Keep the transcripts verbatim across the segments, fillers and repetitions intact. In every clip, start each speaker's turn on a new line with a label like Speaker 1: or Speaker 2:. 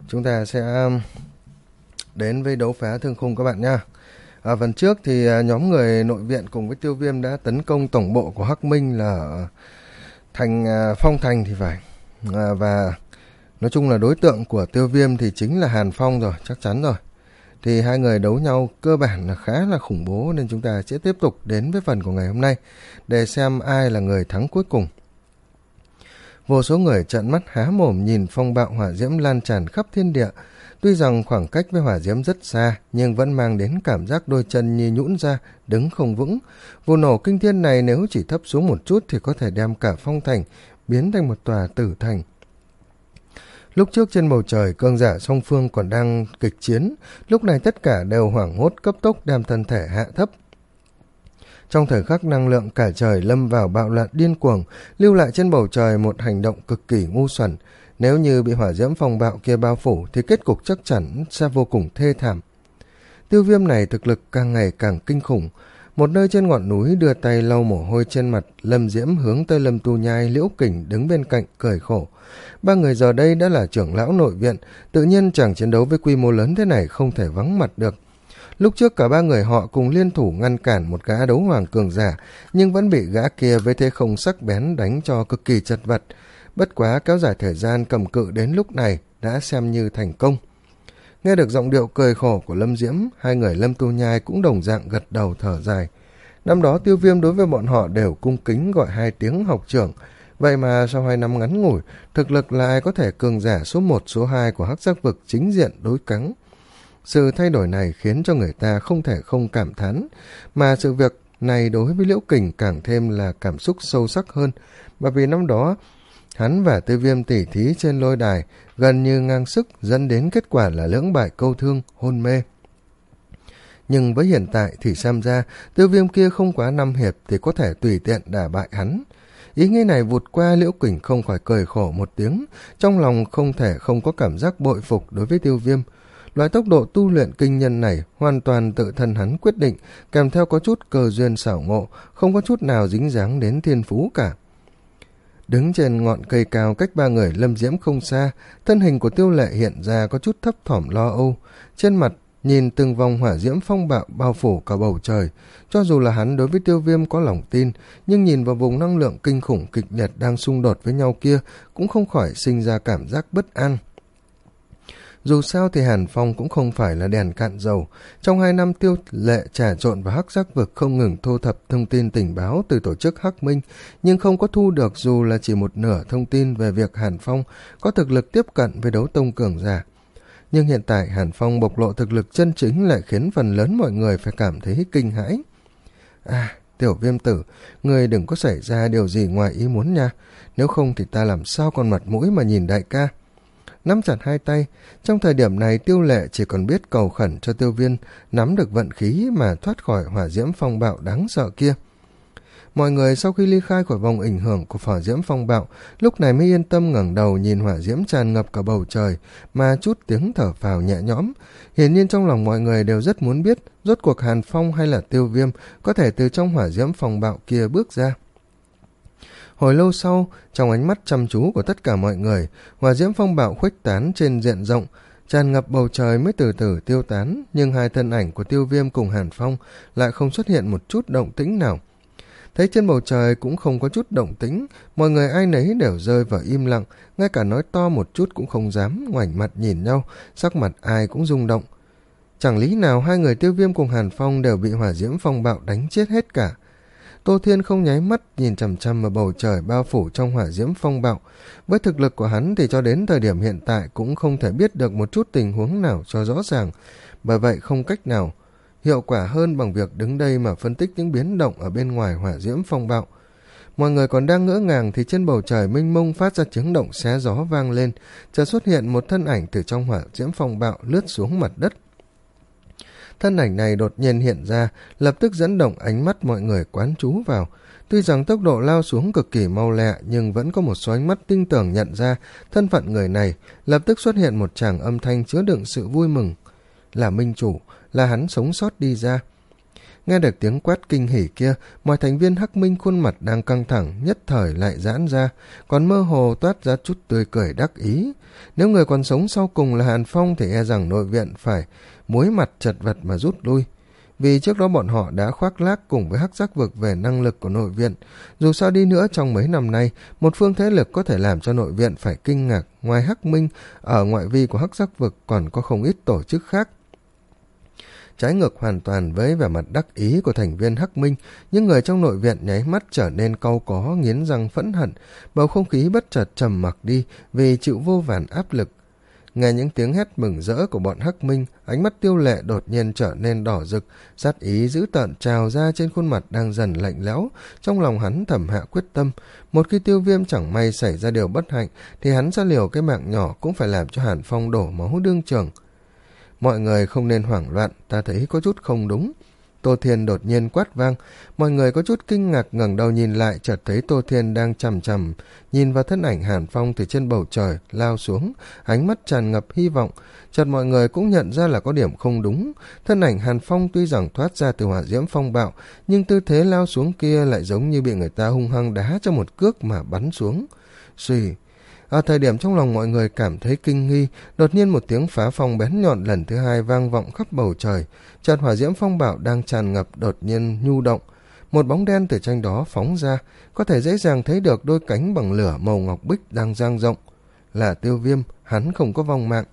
Speaker 1: chúng ta sẽ đến với đấu phá thương khung các bạn nha. À, phần trước thì nhóm người nội viện cùng với Tiêu Viêm đã tấn công tổng bộ của Hắc Minh là ở thành Phong Thành thì phải. À, và nói chung là đối tượng của Tiêu Viêm thì chính là Hàn Phong rồi, chắc chắn rồi. Thì hai người đấu nhau cơ bản là khá là khủng bố, nên chúng ta sẽ tiếp tục đến với phần của ngày hôm nay để xem ai là người thắng cuối cùng. Vô số người trợn mắt há mồm nhìn phong bạo hỏa diễm lan tràn khắp thiên địa. Tuy rằng khoảng cách với hỏa diễm rất xa, nhưng vẫn mang đến cảm giác đôi chân như nhũn ra, đứng không vững. Vụ nổ kinh thiên này nếu chỉ thấp xuống một chút thì có thể đem cả Phong Thành biến thành một tòa tử thành. Lúc trước trên bầu trời, cường giả song phương còn đang kịch chiến, lúc này tất cả đều hoảng hốt cấp tốc đem thân thể hạ thấp. Trong thời khắc năng lượng cả trời lâm vào bạo loạn điên cuồng, lưu lại trên bầu trời một hành động cực kỳ ngu xuẩn. Nếu như bị hỏa diễm phong bạo kia bao phủ thì kết cục chắc chắn sẽ vô cùng thê thảm. Tiêu Viêm này thực lực càng ngày càng kinh khủng. Một nơi trên ngọn núi đưa tay lau mồ hôi trên mặt, Lâm Diễm hướng tới Lâm Tu Nhai, Liễu Kình đứng bên cạnh cười khổ. Ba người giờ đây đã là trưởng lão nội viện, tự nhiên chàng chiến đấu với quy mô lớn thế này không thể vắng mặt được. Lúc trước cả ba người họ cùng liên thủ ngăn cản một gã đấu hoàng cường giả, nhưng vẫn bị gã kia với thế không sắc bén đánh cho cực kỳ chật vật. Bất quá kéo dài thời gian cầm cự đến lúc này đã xem như thành công. Nghe được giọng điệu cười khổ của Lâm Diễm, hai người Lâm Tu Nhai cũng đồng dạng gật đầu thở dài. Năm đó Tiêu Viêm đối với bọn họ đều cung kính gọi hai tiếng học trưởng. Vậy mà sau hai năm ngắn ngủi, thực lực lại có thể cường giả số một, số hai của Hắc Giác Vực chính diện đối cứng. Sự thay đổi này khiến cho người ta không thể không cảm thán, mà sự việc này đối với Liễu Kình càng thêm là cảm xúc sâu sắc hơn, bởi vì năm đó hắn và Tiêu Viêm tỉ thí trên lôi đài gần như ngang sức, dẫn đến kết quả là lưỡng bại câu thương, hôn mê. Nhưng với hiện tại thì xem ra Tiêu Viêm kia không quá năm hiệp thì có thể tùy tiện đả bại hắn. Ý nghĩ này vụt qua, Liễu Kình không khỏi cười khổ một tiếng, trong lòng không thể không có cảm giác bội phục đối với Tiêu Viêm. Loại tốc độ tu luyện kinh nhân này hoàn toàn tự thân hắn quyết định, kèm theo có chút cơ duyên xảo ngộ, không có chút nào dính dáng đến thiên phú cả. Đứng trên ngọn cây cao cách ba người Lâm Diễm không xa, thân hình của Tiêu Lệ hiện ra có chút thấp thỏm lo âu. Trên mặt nhìn từng vòng hỏa diễm phong bạo bao phủ cả bầu trời. Cho dù là hắn đối với Tiêu Viêm có lòng tin, nhưng nhìn vào vùng năng lượng kinh khủng kịch liệt đang xung đột với nhau kia cũng không khỏi sinh ra cảm giác bất an. Dù sao thì Hàn Phong cũng không phải là đèn cạn dầu. Trong hai năm Tiêu Lệ trà trộn vào Hắc Giác Vực không ngừng thu thập thông tin tình báo từ tổ chức Hắc Minh, nhưng không có thu được dù là chỉ một nửa thông tin về việc Hàn Phong có thực lực tiếp cận với đấu tông cường giả. Nhưng hiện tại Hàn Phong bộc lộ thực lực chân chính lại khiến phần lớn mọi người phải cảm thấy kinh hãi. À, Tiểu Viêm tử, người đừng có xảy ra điều gì ngoài ý muốn nha, nếu không thì ta làm sao còn mặt mũi mà nhìn đại ca. Nắm chặt hai tay, trong thời điểm này Tiêu Lệ chỉ còn biết cầu khẩn cho Tiêu Viên nắm được vận khí mà thoát khỏi hỏa diễm phong bạo đáng sợ kia. Mọi người sau khi ly khai khỏi vòng ảnh hưởng của hỏa diễm phong bạo, lúc này mới yên tâm ngẩng đầu nhìn hỏa diễm tràn ngập cả bầu trời mà chút tiếng thở phào nhẹ nhõm. Hiển nhiên trong lòng mọi người đều rất muốn biết rốt cuộc Hàn Phong hay là Tiêu Viêm có thể từ trong hỏa diễm phong bạo kia bước ra. Hồi lâu sau, trong ánh mắt chăm chú của tất cả mọi người, hỏa diễm phong bạo khuếch tán trên diện rộng, tràn ngập bầu trời mới từ từ tiêu tán, nhưng hai thân ảnh của Tiêu Viêm cùng Hàn Phong lại không xuất hiện một chút động tĩnh nào. Thấy trên bầu trời cũng không có chút động tĩnh, mọi người ai nấy đều rơi vào im lặng, ngay cả nói to một chút cũng không dám, ngoảnh mặt nhìn nhau, sắc mặt ai cũng rung động. Chẳng lý nào hai người Tiêu Viêm cùng Hàn Phong đều bị hỏa diễm phong bạo đánh chết hết cả. Tô Thiên không nháy mắt nhìn chằm chằm vào bầu trời bao phủ trong hỏa diễm phong bạo. Với thực lực của hắn thì cho đến thời điểm hiện tại cũng không thể biết được một chút tình huống nào cho rõ ràng, bởi vậy không cách nào hiệu quả hơn bằng việc đứng đây mà phân tích những biến động ở bên ngoài hỏa diễm phong bạo. Mọi người còn đang ngỡ ngàng thì trên bầu trời mênh mông phát ra tiếng động xé gió vang lên, chợt xuất hiện một thân ảnh từ trong hỏa diễm phong bạo lướt xuống mặt đất. Thân ảnh này đột nhiên hiện ra, lập tức dẫn động ánh mắt mọi người quán chú vào. Tuy rằng tốc độ lao xuống cực kỳ mau lẹ, nhưng vẫn có một số ánh mắt tinh tường nhận ra thân phận người này. Lập tức xuất hiện một tràng âm thanh chứa đựng sự vui mừng. Là minh chủ, là hắn sống sót đi ra. Nghe được tiếng quát kinh hỉ kia, mọi thành viên Hắc Minh khuôn mặt đang căng thẳng nhất thời lại giãn ra, còn mơ hồ toát ra chút tươi cười đắc ý. Nếu người còn sống sau cùng là Hàn Phong thì e rằng nội viện phải muối mặt chật vật mà rút lui. Vì trước đó bọn họ đã khoác lác cùng với Hắc Giác Vực về năng lực của nội viện. Dù sao đi nữa, trong mấy năm nay, một phương thế lực có thể làm cho nội viện phải kinh ngạc. Ngoài Hắc Minh, ở ngoại vi của Hắc Giác Vực còn có không ít tổ chức khác. Trái ngược hoàn toàn với vẻ mặt đắc ý của thành viên Hắc Minh, những người trong nội viện nháy mắt trở nên cau có, nghiến răng phẫn hận. Bầu không khí bất chợt trầm mặc đi vì chịu vô vàn áp lực. Nghe những tiếng hét mừng rỡ của bọn Hắc Minh, ánh mắt Tiêu Lệ đột nhiên trở nên đỏ rực, sát ý dữ tợn trào ra trên khuôn mặt đang dần lạnh lẽo. Trong lòng hắn thầm hạ quyết tâm, một khi Tiêu Viêm chẳng may xảy ra điều bất hạnh thì hắn sẽ liều cái mạng nhỏ cũng phải làm cho Hàn Phong đổ máu đương trường. Mọi người không nên hoảng loạn, ta thấy có chút không đúng. Tô Thiên đột nhiên quát vang, mọi người có chút kinh ngạc ngẩng đầu nhìn lại, chợt thấy Tô Thiên đang chằm chằm nhìn vào thân ảnh Hàn Phong từ trên bầu trời lao xuống, ánh mắt tràn ngập hy vọng. Chợt mọi người cũng nhận ra là có điểm không đúng, thân ảnh Hàn Phong tuy rằng thoát ra từ hỏa diễm phong bạo, nhưng tư thế lao xuống kia lại giống như bị người ta hung hăng đá cho một cước mà bắn xuống. Suy. Ở thời điểm trong lòng mọi người cảm thấy kinh nghi, đột nhiên một tiếng phá phong bén nhọn lần thứ hai vang vọng khắp bầu trời. Chợt hỏa diễm phong bạo đang tràn ngập đột nhiên nhu động, một bóng đen từ tranh đó phóng ra, có thể dễ dàng thấy được đôi cánh bằng lửa màu ngọc bích đang dang rộng. Là Tiêu Viêm, hắn không có vong mạng.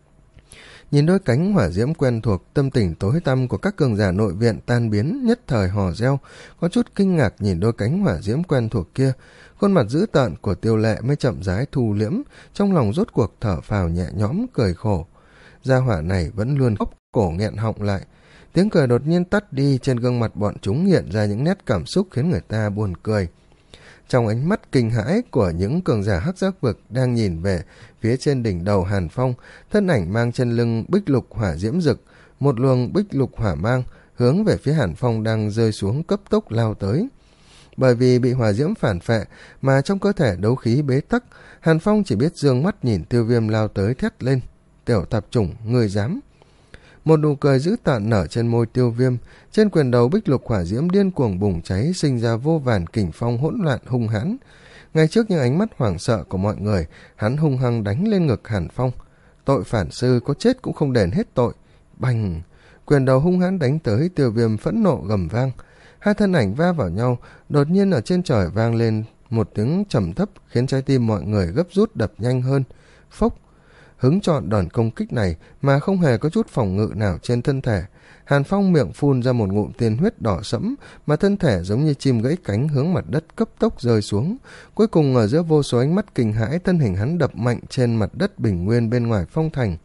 Speaker 1: Nhìn đôi cánh hỏa diễm quen thuộc, tâm tình tối tăm của các cường giả nội viện tan biến, nhất thời hò reo, có chút kinh ngạc nhìn đôi cánh hỏa diễm quen thuộc kia. Khuôn mặt dữ tợn của Tiêu Lệ mới chậm rãi thu liễm, trong lòng rốt cuộc thở phào nhẹ nhõm cười khổ. Gia hỏa này vẫn luôn ốc cổ nghẹn họng lại. Tiếng cười đột nhiên tắt đi, trên gương mặt bọn chúng hiện ra những nét cảm xúc khiến người ta buồn cười. Trong ánh mắt kinh hãi của những cường giả Hắc Giác Vực đang nhìn về phía trên đỉnh đầu Hàn Phong, thân ảnh mang trên lưng bích lục hỏa diễm rực, một luồng bích lục hỏa mang hướng về phía Hàn Phong đang rơi xuống cấp tốc lao tới. Bởi vì bị hỏa diễm phản phệ mà trong cơ thể đấu khí bế tắc, Hàn Phong chỉ biết dương mắt nhìn Tiêu Viêm lao tới thét lên, tiểu tạp chủng, ngươi dám. Một nụ cười dữ tợn nở trên môi Tiêu Viêm, trên quyền đầu bích lục hỏa diễm điên cuồng bùng cháy, sinh ra vô vàn kình phong hỗn loạn hung hãn. Ngay trước những ánh mắt hoảng sợ của mọi người, hắn hung hăng đánh lên ngực Hàn Phong. Tội phản sư có chết cũng không đền hết tội. Bành! Quyền đầu hung hãn đánh tới, Tiêu Viêm phẫn nộ gầm vang. Hai thân ảnh va vào nhau, đột nhiên ở trên trời vang lên một tiếng trầm thấp khiến trái tim mọi người gấp rút đập nhanh hơn. Phốc! Hứng chọn đòn công kích này mà không hề có chút phòng ngự nào trên thân thể. Hàn Phong miệng phun ra một ngụm tiên huyết đỏ sẫm, mà thân thể giống như chim gãy cánh hướng mặt đất cấp tốc rơi xuống. Cuối cùng ở giữa vô số ánh mắt kinh hãi, thân hình hắn đập mạnh trên mặt đất bình nguyên bên ngoài phong thành.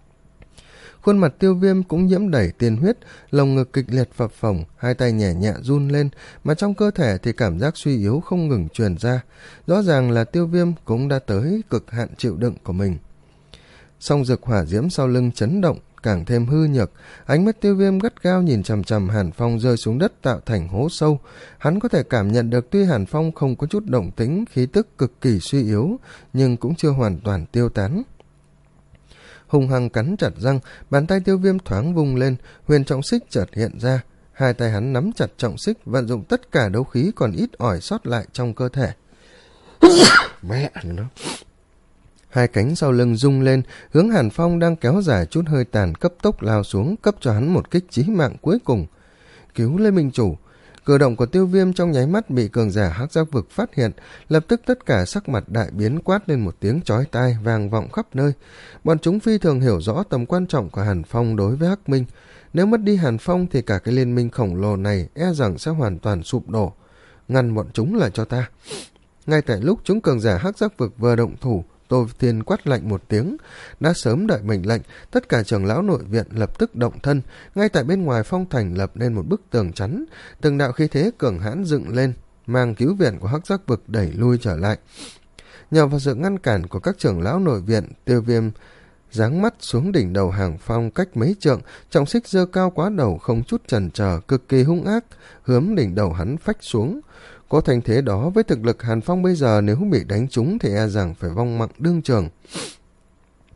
Speaker 1: Khuôn mặt Tiêu Viêm cũng nhiễm đầy tiên huyết, lồng ngực kịch liệt phập phồng, hai tay nhẹ nhẹ run lên, mà trong cơ thể thì cảm giác suy yếu không ngừng truyền ra. Rõ ràng là Tiêu Viêm cũng đã tới cực hạn chịu đựng của mình. Song rực hỏa diễm sau lưng chấn động, càng thêm hư nhược. Ánh mắt Tiêu Viêm gắt gao nhìn chằm chằm Hàn Phong rơi xuống đất tạo thành hố sâu. Hắn có thể cảm nhận được tuy Hàn Phong không có chút động tĩnh, khí tức cực kỳ suy yếu, nhưng cũng chưa hoàn toàn tiêu tán. Hung hăng cắn chặt răng, bàn tay Tiêu Viêm thoáng vung lên, huyền trọng xích chợt hiện ra. Hai tay hắn nắm chặt trọng xích, vận dụng tất cả đấu khí còn ít ỏi sót lại trong cơ thể. Mẹ nó! Hai cánh sau lưng rung lên, hướng Hàn Phong đang kéo dài chút hơi tàn cấp tốc lao xuống, cấp cho hắn một kích chí mạng cuối cùng. Cứu Lê Minh Chủ! Cử động của Tiêu Viêm trong nháy mắt bị cường giả Hắc Giác Vực phát hiện, lập tức tất cả sắc mặt đại biến, quát lên một tiếng chói tai vang vọng khắp nơi. Bọn chúng phi thường hiểu rõ tầm quan trọng của Hàn Phong đối với Hắc Minh. Nếu mất đi Hàn Phong thì cả cái liên minh khổng lồ này e rằng sẽ hoàn toàn sụp đổ. Ngăn bọn chúng lại cho ta! Ngay tại lúc chúng cường giả Hắc Giác Vực vừa động thủ, Tô Thiên quát lạnh một tiếng. Đã sớm đợi mệnh lệnh, tất cả trưởng lão nội viện lập tức động thân, ngay tại bên ngoài phong thành lập nên một bức tường chắn, từng đạo khí thế cường hãn dựng lên, mang cứu viện của Hắc Giác Vực đẩy lui trở lại. Nhờ vào sự ngăn cản của các trưởng lão nội viện, Tiêu Viêm giáng mắt xuống đỉnh đầu Hàn Phong cách mấy trượng, trọng xích giơ cao quá đầu không chút chần chờ, cực kỳ hung ác, hướng đỉnh đầu hắn phách xuống. Có thành thế đó với thực lực Hàn Phong bây giờ, nếu bị đánh trúng thì e rằng phải vong mạng đương trường.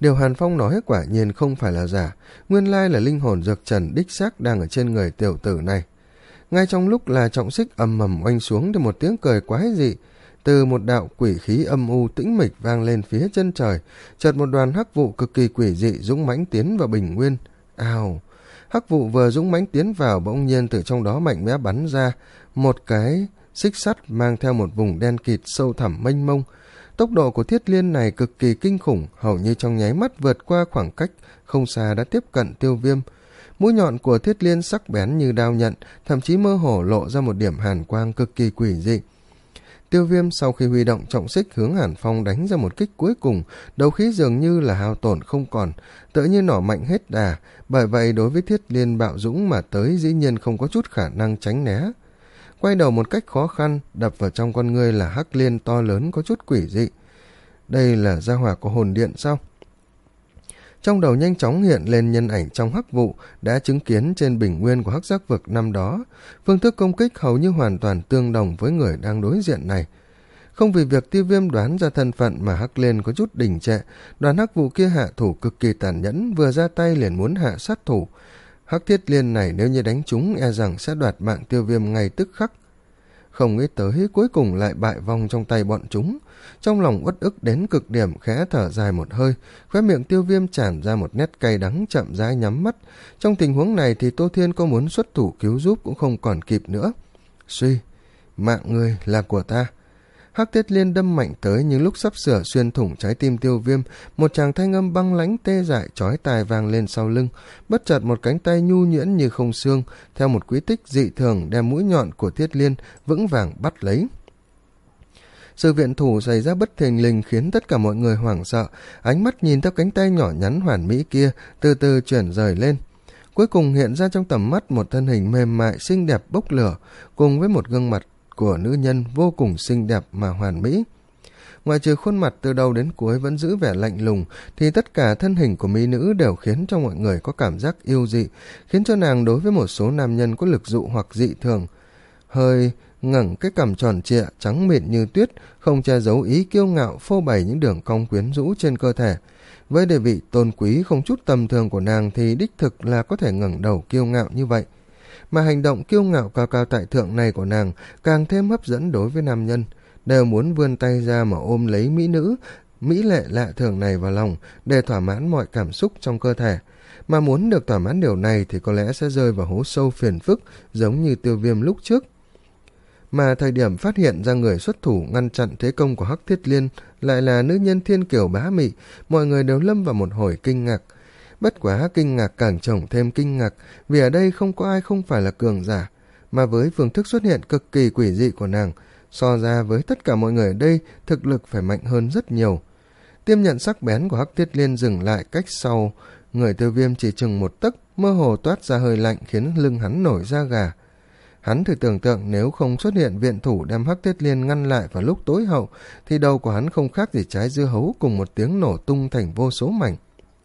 Speaker 1: Điều Hàn Phong nói quả nhiên không phải là giả, nguyên lai là linh hồn dược trần đích xác đang ở trên người tiểu tử này. Ngay trong lúc là trọng xích ầm ầm oanh xuống thì một tiếng cười quái dị từ một đạo quỷ khí âm u tĩnh mịch vang lên phía chân trời, chợt một đoàn hắc vụ cực kỳ quỷ dị dũng mãnh tiến vào bình nguyên. Ào! Hắc vụ vừa dũng mãnh tiến vào, bỗng nhiên từ trong đó mạnh mẽ bắn ra một cái xích sắt mang theo một vùng đen kịt sâu thẳm mênh mông. Tốc độ của Thiết Liên này cực kỳ kinh khủng, hầu như trong nháy mắt vượt qua khoảng cách không xa đã tiếp cận Tiêu Viêm. Mũi nhọn của Thiết Liên sắc bén như đao nhận, thậm chí mơ hồ lộ ra một điểm hàn quang cực kỳ quỷ dị. Tiêu Viêm sau khi huy động trọng xích hướng Hàn Phong đánh ra một kích cuối cùng, đấu khí dường như là hao tổn không còn, tựa như nỏ mạnh hết đà, bởi vậy đối với Thiết Liên bạo dũng mà tới dĩ nhiên không có chút khả năng tránh né. Quay đầu một cách khó khăn, đập vào trong con ngươi là hắc liên to lớn có chút quỷ dị. Đây là gia hỏa của hồn điện sao? Trong đầu nhanh chóng hiện lên nhân ảnh trong hắc vụ đã chứng kiến trên bình nguyên của hắc giác vực năm đó. Phương thức công kích hầu như hoàn toàn tương đồng với người đang đối diện này. Không vì việc Tiêu Viêm đoán ra thân phận mà hắc liên có chút đình trệ, đoàn hắc vụ kia hạ thủ cực kỳ tàn nhẫn, vừa ra tay liền muốn hạ sát thủ. Hắc Thiết Liên này nếu như đánh trúng e rằng sẽ đoạt mạng Tiêu Viêm ngay tức khắc. Không nghĩ tới cuối cùng lại bại vong trong tay bọn chúng. Trong lòng uất ức đến cực điểm, khẽ thở dài một hơi, khóe miệng Tiêu Viêm tràn ra một nét cay đắng, chậm rãi nhắm mắt. Trong tình huống này thì Tô Thiên có muốn xuất thủ cứu giúp cũng không còn kịp nữa. Suy, mạng người là của ta. Hắc Thiết Liên đâm mạnh tới, nhưng lúc sắp sửa xuyên thủng trái tim Tiêu Viêm, một tràng thanh âm băng lãnh tê dại chói tai vang lên sau lưng. Bất chợt một cánh tay nhu nhuyễn như không xương, theo một quy tích dị thường đem mũi nhọn của Thiết Liên vững vàng bắt lấy. Sự viện thủ xảy ra bất thình lình khiến tất cả mọi người hoảng sợ, ánh mắt nhìn theo cánh tay nhỏ nhắn hoàn mỹ kia từ từ chuyển rời lên. Cuối cùng hiện ra trong tầm mắt một thân hình mềm mại xinh đẹp bốc lửa, cùng với một gương mặt của nữ nhân vô cùng xinh đẹp mà hoàn mỹ. Ngoài trừ khuôn mặt từ đầu đến cuối vẫn giữ vẻ lạnh lùng, thì tất cả thân hình của mỹ nữ đều khiến cho mọi người có cảm giác yêu dị, khiến cho nàng đối với một số nam nhân có lực dụ hoặc dị thường. Hơi ngẩng cái cằm tròn trịa trắng mịn như tuyết, không che giấu ý kiêu ngạo, phô bày những đường cong quyến rũ trên cơ thể. Với địa vị tôn quý không chút tầm thường của nàng thì đích thực là có thể ngẩng đầu kiêu ngạo như vậy. Mà hành động kiêu ngạo cao cao tại thượng này của nàng càng thêm hấp dẫn đối với nam nhân, đều muốn vươn tay ra mà ôm lấy mỹ nữ mỹ lệ lạ thường này vào lòng để thỏa mãn mọi cảm xúc trong cơ thể. Mà muốn được thỏa mãn điều này thì có lẽ sẽ rơi vào hố sâu phiền phức giống như Tiêu Viêm lúc trước. Mà thời điểm phát hiện ra người xuất thủ ngăn chặn thế công của Hắc Thiết Liên lại là nữ nhân thiên kiều bá mị, mọi người đều lâm vào một hồi kinh ngạc. Bất quá kinh ngạc càng chồng thêm kinh ngạc, vì ở đây không có ai không phải là cường giả, mà với phương thức xuất hiện cực kỳ quỷ dị của nàng, so ra với tất cả mọi người ở đây, thực lực phải mạnh hơn rất nhiều. Tiêm nhận sắc bén của Hắc Thiết Liên dừng lại cách sau người Tiêu Viêm chỉ chừng một tấc, mơ hồ toát ra hơi lạnh khiến lưng hắn nổi da gà. Hắn thử tưởng tượng nếu không xuất hiện viện thủ đem Hắc Thiết Liên ngăn lại vào lúc tối hậu, thì đầu của hắn không khác gì trái dưa hấu cùng một tiếng nổ tung thành vô số mảnh.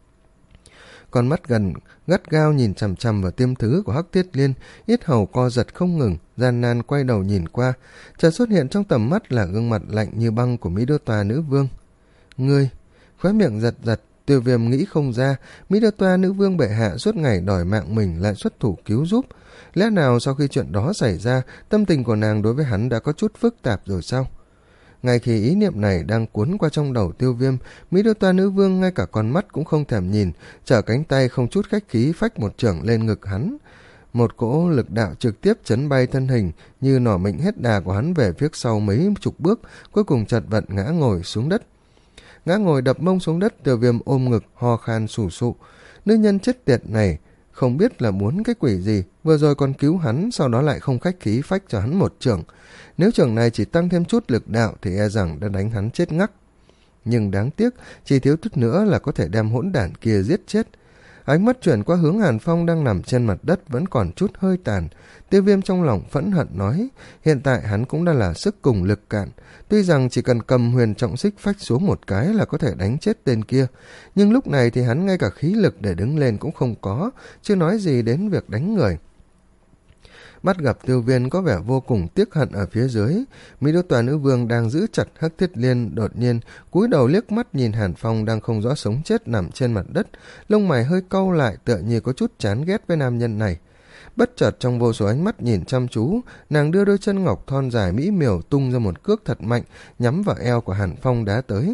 Speaker 1: Con mắt gần gắt gao nhìn chằm chằm vào tiêm thứ của Hắc Thiết Liên, yết hầu co giật không ngừng, gian nan quay đầu nhìn qua, chợt xuất hiện trong tầm mắt là gương mặt lạnh như băng của Mỹ Đô Toa nữ vương. Ngươi, khóe miệng giật giật, Tiêu Viêm nghĩ không ra, Mỹ Đô Toa nữ vương bệ hạ suốt ngày đòi mạng mình lại xuất thủ cứu giúp. Lẽ nào sau khi chuyện đó xảy ra, tâm tình của nàng đối với hắn đã có chút phức tạp rồi sao? Ngay khi ý niệm này đang cuốn qua trong đầu Tiêu Viêm, Mỹ Đô Toa nữ vương ngay cả con mắt cũng không thèm nhìn, trở cánh tay không chút khách khí phách một chưởng lên ngực hắn. Một cỗ lực đạo trực tiếp chấn bay thân hình như nỏ mịnh hết đà của hắn về phía sau mấy chục bước, cuối cùng chật vật ngã ngồi xuống đất. Ngã ngồi đập mông xuống đất, Tiêu Viêm ôm ngực ho khan sù sụ. Nữ nhân chết tiệt này không biết là muốn cái quỷ gì, vừa rồi còn cứu hắn, sau đó lại không khách khí phách cho hắn một chưởng. Nếu chưởng này chỉ tăng thêm chút lực đạo thì e rằng đã đánh hắn chết ngắc. Nhưng đáng tiếc, chỉ thiếu chút nữa là có thể đem hỗn đản kia giết chết. Ánh mắt chuyển qua hướng Hàn Phong đang nằm trên mặt đất vẫn còn chút hơi tàn. Tiêu Viêm trong lòng phẫn hận nói, hiện tại hắn cũng đã là sức cùng lực cạn. Tuy rằng chỉ cần cầm huyền trọng xích phách xuống một cái là có thể đánh chết tên kia, nhưng lúc này thì hắn ngay cả khí lực để đứng lên cũng không có, chưa nói gì đến việc đánh người. Bắt gặp Tiêu Viên có vẻ vô cùng tiếc hận ở phía dưới, Mỹ Đô Tòa Nữ Vương đang giữ chặt Hắc Thiết Liên đột nhiên cúi đầu liếc mắt nhìn Hàn Phong đang không rõ sống chết nằm trên mặt đất, lông mày hơi cau lại tựa như có chút chán ghét với nam nhân này. Bất chợt trong vô số ánh mắt nhìn chăm chú, nàng đưa đôi chân ngọc thon dài mỹ miều tung ra một cước thật mạnh, nhắm vào eo của Hàn Phong đá tới.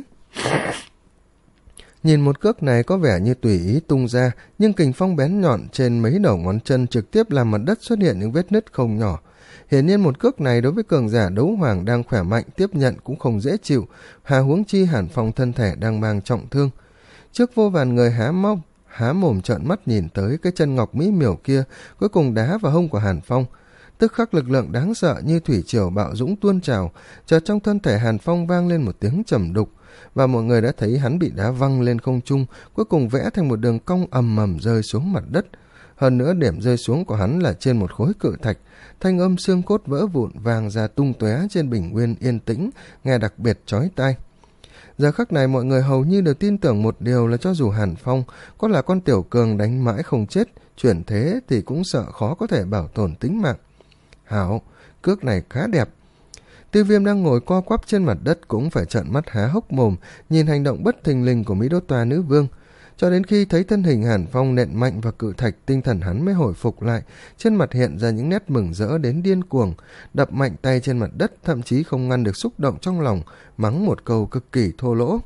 Speaker 1: Nhìn một cước này có vẻ như tùy ý tung ra, nhưng kình phong bén nhọn trên mấy đầu ngón chân trực tiếp làm mặt đất xuất hiện những vết nứt không nhỏ. Hiển nhiên một cước này đối với cường giả đấu hoàng đang khỏe mạnh tiếp nhận cũng không dễ chịu, hà huống chi Hàn Phong thân thể đang mang trọng thương. Trước vô vàn người há mốc há mồm trợn mắt nhìn tới cái chân ngọc mỹ miều kia, cuối cùng đá vào hông của Hàn Phong. Tức khắc lực lượng đáng sợ như thủy triều bạo dũng tuôn trào, chợt trong thân thể Hàn Phong vang lên một tiếng trầm đục, và mọi người đã thấy hắn bị đá văng lên không trung, cuối cùng vẽ thành một đường cong ầm ầm rơi xuống mặt đất. Hơn nữa điểm rơi xuống của hắn là trên một khối cự thạch, thanh âm xương cốt vỡ vụn vang ra tung tóe trên bình nguyên yên tĩnh, nghe đặc biệt chói tai. Giờ khắc này mọi người hầu như đều tin tưởng một điều là cho dù Hàn Phong có là con tiểu cường đánh mãi không chết, chuyển thế thì cũng sợ khó có thể bảo tồn tính mạng. Hảo, cước này khá đẹp. Tiêu Viêm đang ngồi co quắp trên mặt đất cũng phải trợn mắt há hốc mồm nhìn hành động bất thình lình của Mỹ Đô Tòa Nữ Vương. Cho đến khi thấy thân hình Hàn Phong nện mạnh vào cự thạch, tinh thần hắn mới hồi phục lại, trên mặt hiện ra những nét mừng rỡ đến điên cuồng, đập mạnh tay trên mặt đất, thậm chí không ngăn được xúc động trong lòng, mắng một câu cực kỳ thô lỗ.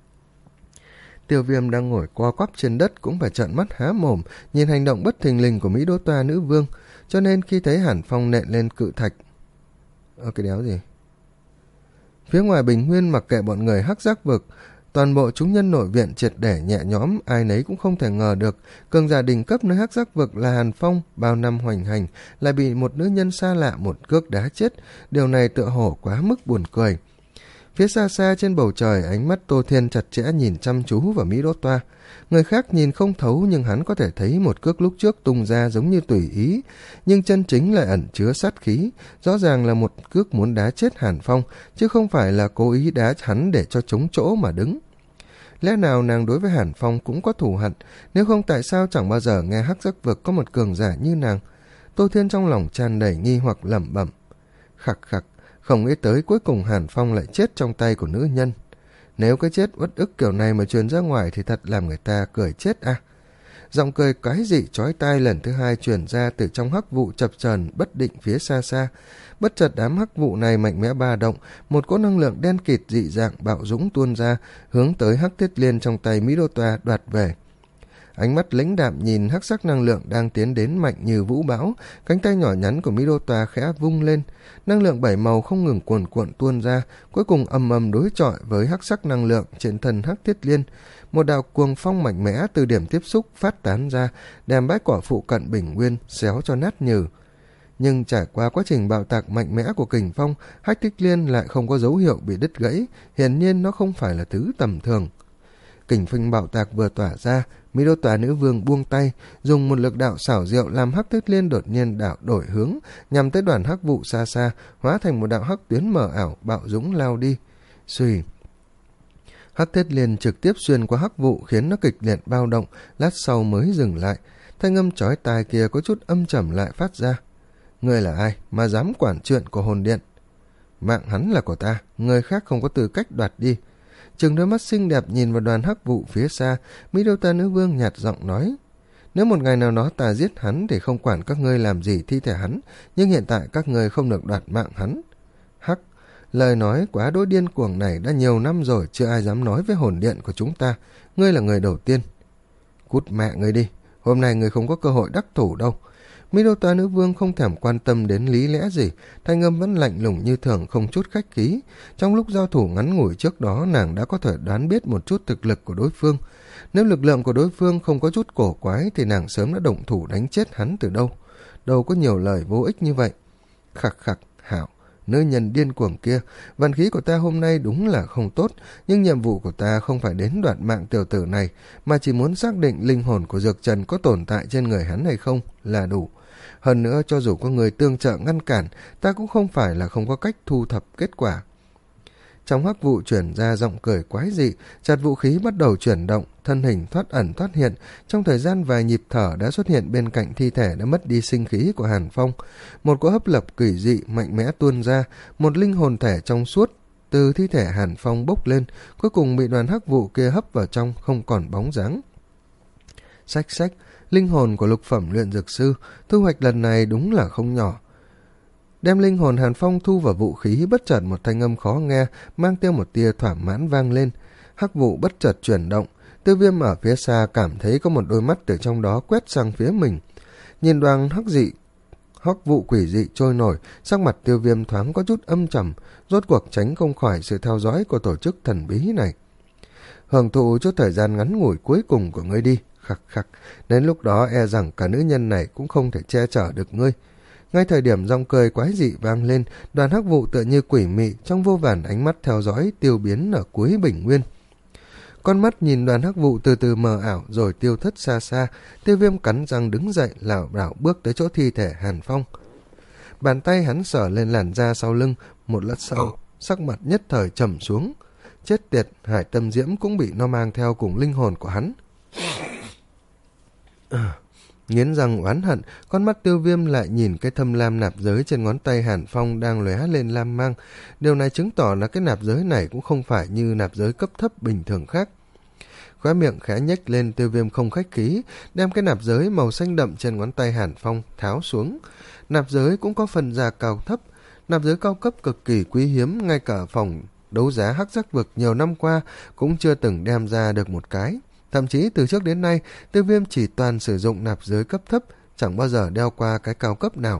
Speaker 1: Tiêu Viêm đang ngồi co quắp trên đất cũng phải trợn mắt há mồm nhìn hành động bất thình lình của Mỹ Đô Tòa Nữ Vương, cho nên khi thấy Hàn Phong nện lên cự thạch, ơ cái đéo gì? Phía ngoài bình nguyên mặc kệ bọn người Hắc Giác Vực, toàn bộ chúng nhân nội viện triệt để nhẹ nhõm, ai nấy cũng không thể ngờ được cường giả đỉnh cấp nơi Hắc Giác Vực là Hàn Phong bao năm hoành hành lại bị một nữ nhân xa lạ một cước đá chết, điều này tựa hồ quá mức buồn cười. Phía xa xa trên bầu trời, ánh mắt Tô Thiên chặt chẽ nhìn chăm chú vào Mỹ Đô Toa. Người khác nhìn không thấu nhưng hắn có thể thấy một cước lúc trước tung ra giống như tùy ý, nhưng chân chính lại ẩn chứa sát khí, rõ ràng là một cước muốn đá chết Hàn Phong, chứ không phải là cố ý đá hắn để cho trống chỗ mà đứng. Lẽ nào nàng đối với Hàn Phong cũng có thù hận, nếu không tại sao chẳng bao giờ nghe Hắc Giác Vực có một cường giả như nàng? Tô Thiên trong lòng tràn đầy nghi hoặc lẩm bẩm. Khặc khặc, không nghĩ tới cuối cùng Hàn Phong lại chết trong tay của nữ nhân. Nếu cái chết uất ức kiểu này mà truyền ra ngoài thì thật làm người ta cười chết à. Giọng cười quái dị chói tai lần thứ hai truyền ra từ trong hắc vụ chập chờn bất định phía xa xa. Bất chợt đám hắc vụ này mạnh mẽ ba động, một cỗ năng lượng đen kịt dị dạng bạo dũng tuôn ra, hướng tới Hắc Thiết Liên trong tay Mỹ Đô Toa đoạt về. Ánh mắt lãnh đạm nhìn hắc sắc năng lượng đang tiến đến mạnh như vũ bão, cánh tay nhỏ nhắn của Mỹ Đô Toa khẽ vung lên, năng lượng bảy màu không ngừng cuồn cuộn tuôn ra, cuối cùng ầm ầm đối chọi với hắc sắc năng lượng trên thân Hắc Thiết Liên. Một đạo cuồng phong mạnh mẽ từ điểm tiếp xúc phát tán ra, đem bãi cỏ phụ cận bình nguyên xéo cho nát nhừ. Nhưng trải qua quá trình bạo tạc mạnh mẽ của kình phong, Hắc Thiết Liên lại không có dấu hiệu bị đứt gãy, hiển nhiên nó không phải là thứ tầm thường. Kình phong bạo tạc vừa tỏa ra, Mỹ Đô Tòa Nữ Vương buông tay, dùng một lực đạo xảo diệu làm Hắc Thiết Liên đột nhiên đảo đổi hướng, nhằm tới đoàn hắc vụ xa xa, hóa thành một đạo hắc tuyến mờ ảo bạo dũng lao đi. Xuy, Hắc Thiết Liên trực tiếp xuyên qua hắc vụ khiến nó kịch liệt bao động, lát sau mới dừng lại. Thanh âm chói tai kia có chút âm trầm lại phát ra. Ngươi là ai mà dám quản chuyện của hồn điện? Mạng hắn là của ta, người khác không có tư cách đoạt đi. Trừng đôi mắt xinh đẹp nhìn vào đoàn hắc vụ phía xa, Mỹ Đô Tòa Nữ Vương nhạt giọng nói. Nếu một ngày nào đó ta giết hắn thì không quản các ngươi làm gì thi thể hắn, nhưng hiện tại các ngươi không được đoạt mạng hắn. Hắc, lời nói quá đỗi điên cuồng này đã nhiều năm rồi chưa ai dám nói với hồn điện của chúng ta, ngươi là người đầu tiên. Cút mẹ ngươi đi, hôm nay ngươi không có cơ hội đắc thủ đâu. Mỹ Đô Tòa Nữ Vương không thèm quan tâm đến lý lẽ gì, thanh âm vẫn lạnh lùng như thường, không chút khách khí. Trong lúc giao thủ ngắn ngủi trước đó, nàng đã có thể đoán biết một chút thực lực của đối phương. Nếu lực lượng của đối phương không có chút cổ quái thì nàng sớm đã động thủ đánh chết hắn từ đâu. Đâu có nhiều lời vô ích như vậy. Khặc khặc, hảo, nữ nhân điên cuồng kia, vận khí của ta hôm nay đúng là không tốt, nhưng nhiệm vụ của ta không phải đến đoạt mạng tiểu tử này, mà chỉ muốn xác định linh hồn của Dược Trần có tồn tại trên người hắn hay không là đủ. Hơn nữa, cho dù có người tương trợ ngăn cản, ta cũng không phải là không có cách thu thập kết quả. Trong hắc vụ chuyển ra giọng cười quái dị, chặt vũ khí bắt đầu chuyển động, thân hình thoát ẩn thoát hiện. Trong thời gian vài nhịp thở đã xuất hiện bên cạnh thi thể đã mất đi sinh khí của Hàn Phong. Một cỗ hấp lực kỳ dị mạnh mẽ tuôn ra, một linh hồn thể trong suốt từ thi thể Hàn Phong bốc lên, cuối cùng bị đoàn hắc vụ kia hấp vào trong, không còn bóng dáng. Xách xách, linh hồn của lục phẩm luyện dược sư, thu hoạch lần này đúng là không nhỏ. Đem linh hồn Hàn Phong thu vào vũ khí, bất chợt một thanh âm khó nghe mang theo một tia thỏa mãn vang lên. Hắc vụ bất chợt chuyển động, Tiêu Viêm ở phía xa cảm thấy có một đôi mắt từ trong đó quét sang phía mình. Nhìn đoàn hắc dị hắc vụ quỷ dị trôi nổi, sắc mặt Tiêu Viêm thoáng có chút âm trầm, rốt cuộc tránh không khỏi sự theo dõi của tổ chức thần bí này. Hưởng thụ cho thời gian ngắn ngủi cuối cùng của ngươi đi, khắc khắc, đến lúc đó e rằng cả nữ nhân này cũng không thể che chở được ngươi. Ngay thời điểm giọng cười quái dị vang lên, đoàn hắc vụ tựa như quỷ mị trong vô vàn ánh mắt theo dõi tiêu biến ở cuối bình nguyên. Con mắt nhìn đoàn hắc vụ từ từ mờ ảo rồi tiêu thất xa xa. Tiêu Viêm cắn răng đứng dậy, lảo đảo bước tới chỗ thi thể Hàn Phong. Bàn tay hắn sờ lên làn da sau lưng, một lát sau sắc mặt nhất thời trầm xuống. Chết tiệt, Hải Tâm Diễm cũng bị nó mang theo cùng linh hồn của hắn. Nghiến răng oán hận, con mắt Tiêu Viêm lại nhìn cái thâm lam nạp giới trên ngón tay Hàn Phong đang lóe lên lam mang. Điều này chứng tỏ là cái nạp giới này cũng không phải như nạp giới cấp thấp bình thường khác. Khóe miệng khẽ nhếch lên, Tiêu Viêm không khách khí, đem cái nạp giới màu xanh đậm trên ngón tay Hàn Phong tháo xuống. Nạp giới cũng có phần giá cao thấp, nạp giới cao cấp cực kỳ quý hiếm, ngay cả phòng đấu giá hắc giác vực nhiều năm qua cũng chưa từng đem ra được một cái. Thậm chí từ trước đến nay, Tiêu Viêm chỉ toàn sử dụng nạp giới cấp thấp, chẳng bao giờ đeo qua cái cao cấp nào.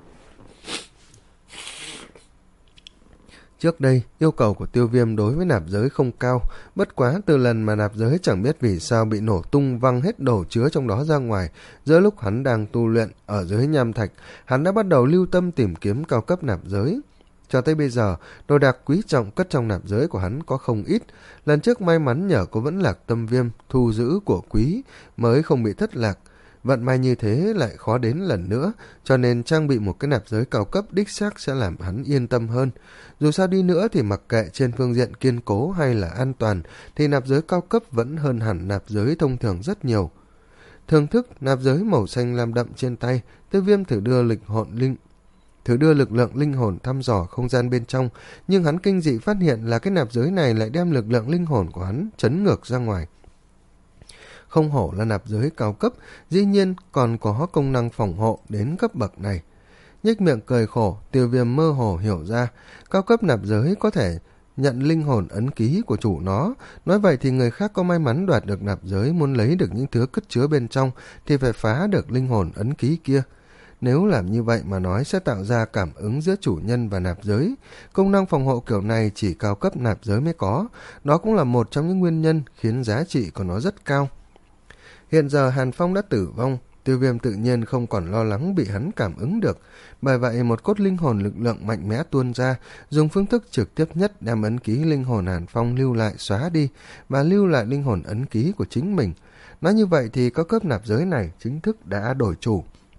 Speaker 1: Trước đây, yêu cầu của Tiêu Viêm đối với nạp giới không cao, bất quá từ lần mà nạp giới chẳng biết vì sao bị nổ tung văng hết đồ chứa trong đó ra ngoài, giữa lúc hắn đang tu luyện ở dưới nham thạch, hắn đã bắt đầu lưu tâm tìm kiếm cao cấp nạp giới. Cho tới bây giờ, đồ đạc quý trọng cất trong nạp giới của hắn có không ít. Lần trước may mắn nhờ có Vẫn Lạc Tâm Viêm thu giữ của quý mới không bị thất lạc. Vận may như thế lại khó đến lần nữa, cho nên trang bị một cái nạp giới cao cấp đích xác sẽ làm hắn yên tâm hơn. Dù sao đi nữa thì mặc kệ trên phương diện kiên cố hay là an toàn, thì nạp giới cao cấp vẫn hơn hẳn nạp giới thông thường rất nhiều. Thưởng thức nạp giới màu xanh lam đậm trên tay, Tiêu Viêm thử đưa lịch hồn linh thử đưa lực lượng linh hồn thăm dò không gian bên trong, nhưng hắn kinh dị phát hiện là cái nạp giới này lại đem lực lượng linh hồn của hắn chấn ngược ra ngoài. Không hổ là nạp giới cao cấp, dĩ nhiên còn có công năng phòng hộ đến cấp bậc này. Nhếch miệng cười khổ, Tiêu Viêm mơ hồ hiểu ra, cao cấp nạp giới có thể nhận linh hồn ấn ký của chủ nó. Nói vậy thì người khác có may mắn đoạt được nạp giới muốn lấy được những thứ cất chứa bên trong thì phải phá được linh hồn ấn ký kia. Nếu làm như vậy mà nói sẽ tạo ra cảm ứng giữa chủ nhân và nạp giới. Công năng phòng hộ kiểu này chỉ cao cấp nạp giới mới có. Đó cũng là một trong những nguyên nhân khiến giá trị của nó rất cao. Hiện giờ Hàn Phong đã tử vong, Tiêu Viêm tự nhiên không còn lo lắng bị hắn cảm ứng được. Bởi vậy một cốt linh hồn lực lượng mạnh mẽ tuôn ra, dùng phương thức trực tiếp nhất đem ấn ký linh hồn Hàn Phong lưu lại xóa đi và lưu lại linh hồn ấn ký của chính mình. Nói như vậy thì cao cấp nạp giới này chính thức đã đổi chủ.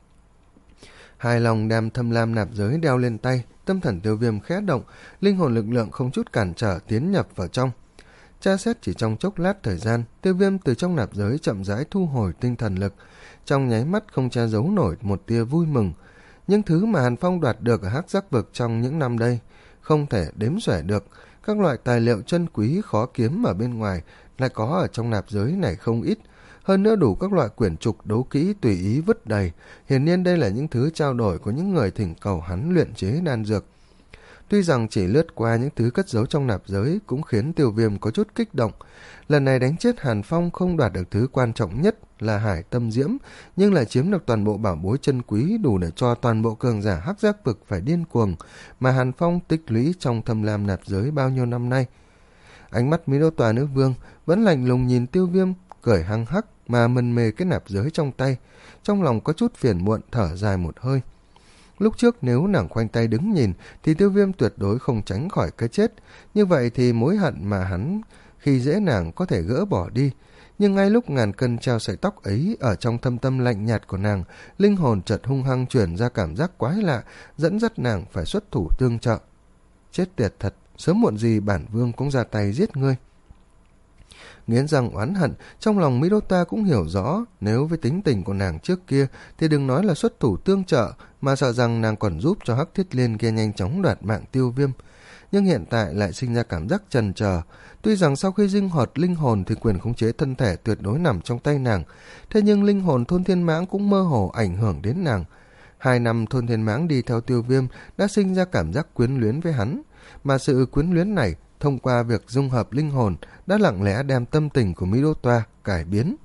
Speaker 1: Hài lòng đem thâm lam nạp giới đeo lên tay, tâm thần Tiêu Viêm khẽ động, linh hồn lực lượng không chút cản trở tiến nhập vào trong. Tra xét chỉ trong chốc lát thời gian, Tiêu Viêm từ trong nạp giới chậm rãi thu hồi tinh thần lực, trong nháy mắt không che giấu nổi một tia vui mừng. Những thứ mà Hàn Phong đoạt được ở hắc giác vực trong những năm đây không thể đếm xuể được, các loại tài liệu chân quý khó kiếm ở bên ngoài lại có ở trong nạp giới này không ít. Hơn nữa đủ các loại quyển trục đấu kỹ tùy ý vứt đầy, hiển nhiên đây là những thứ trao đổi của những người thỉnh cầu hắn luyện chế đan dược. Tuy rằng chỉ lướt qua những thứ cất giấu trong nạp giới cũng khiến Tiêu Viêm có chút kích động. Lần này đánh chết Hàn Phong không đoạt được thứ quan trọng nhất là Hải Tâm Diễm, nhưng lại chiếm được toàn bộ bảo bối chân quý đủ để cho toàn bộ cường giả hắc giác vực phải điên cuồng, mà Hàn Phong tích lũy trong thâm lam nạp giới bao nhiêu năm nay. Ánh mắt Mỹ Đô Tòa Nữ Vương vẫn lạnh lùng nhìn Tiêu Viêm, cười hăng hắc mà mân mê cái nạp giới trong tay, trong lòng có chút phiền muộn thở dài một hơi. Lúc trước nếu nàng khoanh tay đứng nhìn thì Tiêu Viêm tuyệt đối không tránh khỏi cái chết, như vậy thì mối hận mà hắn khi dễ nàng có thể gỡ bỏ đi. Nhưng ngay lúc ngàn cân treo sợi tóc ấy, ở trong thâm tâm lạnh nhạt của nàng, linh hồn chợt hung hăng chuyển ra cảm giác quái lạ, dẫn dắt nàng phải xuất thủ tương trợ. Chết tiệt thật, sớm muộn gì bản vương cũng ra tay giết ngươi. Nghiến răng oán hận, trong lòng Mỹ Đô Toa cũng hiểu rõ, nếu với tính tình của nàng trước kia thì đừng nói là xuất thủ tương trợ, mà sợ rằng nàng còn giúp cho Hắc Thiết Liên kia nhanh chóng đoạt mạng Tiêu Viêm. Nhưng hiện tại lại sinh ra cảm giác chần chờ. Tuy rằng sau khi dinh hoạt linh hồn thì quyền khống chế thân thể tuyệt đối nằm trong tay nàng, thế nhưng linh hồn Thôn Thiên Mãng cũng mơ hồ ảnh hưởng đến nàng. Hai năm Thôn Thiên Mãng đi theo Tiêu Viêm đã sinh ra cảm giác quyến luyến với hắn, mà sự quyến luyến này thông qua việc dung hợp linh hồn đã lặng lẽ đem tâm tình của Mỹ Đô Toa cải biến.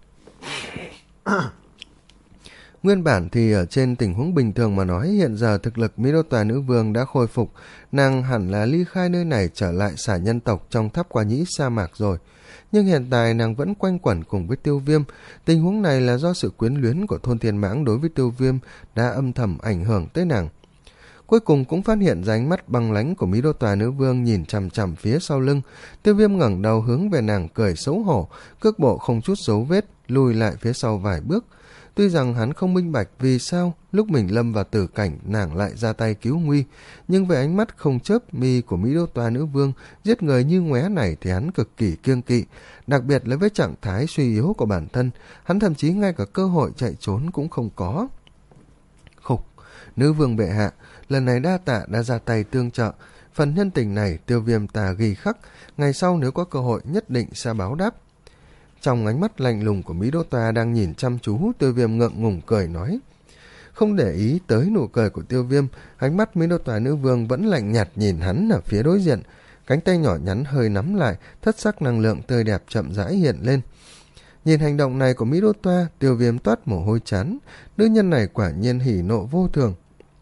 Speaker 1: Nguyên bản thì ở trên tình huống bình thường mà nói, hiện giờ thực lực Mỹ Đô Toa nữ vương đã khôi phục, nàng hẳn là ly khai nơi này trở lại xả nhân tộc trong tháp Qua Nhĩ sa mạc rồi. Nhưng hiện tại nàng vẫn quanh quẩn cùng với Tiêu Viêm. Tình huống này là do sự quyến luyến của Thôn Thiên Mãng đối với Tiêu Viêm đã âm thầm ảnh hưởng tới nàng. Cuối cùng cũng phát hiện ra ánh mắt băng lãnh của Mỹ Đô Toa nữ vương nhìn chằm chằm phía sau lưng. Tiêu Viêm ngẩng đầu hướng về nàng cười xấu hổ, cước bộ không chút dấu vết, lùi lại phía sau vài bước. Tuy rằng hắn không minh bạch vì sao lúc mình lâm vào tử cảnh nàng lại ra tay cứu nguy, nhưng với ánh mắt không chớp mi của Mỹ Đô Toa nữ vương giết người như ngoé này thì hắn cực kỳ kiêng kỵ, đặc biệt là với trạng thái suy yếu của bản thân, hắn thậm chí ngay cả cơ hội chạy trốn cũng không có. Khục, nữ vương bệ hạ, lần này đa tạ đã ra tay tương trợ, phần nhân tình này Tiêu Viêm ta ghi khắc, ngày sau nếu có cơ hội nhất định sẽ báo đáp. Trong ánh mắt lạnh lùng của Mỹ Đô Toa đang nhìn chăm chú, Tiêu Viêm ngượng ngùng cười nói. Không để ý tới nụ cười của Tiêu Viêm, ánh mắt Mỹ Đô Toa nữ vương vẫn lạnh nhạt nhìn hắn ở phía đối diện, cánh tay nhỏ nhắn hơi nắm lại, thất sắc năng lượng tươi đẹp chậm rãi hiện lên. Nhìn hành động này của Mỹ Đô Toa, Tiêu Viêm toát mồ hôi chán, nữ nhân này quả nhiên hỉ nộ vô thường.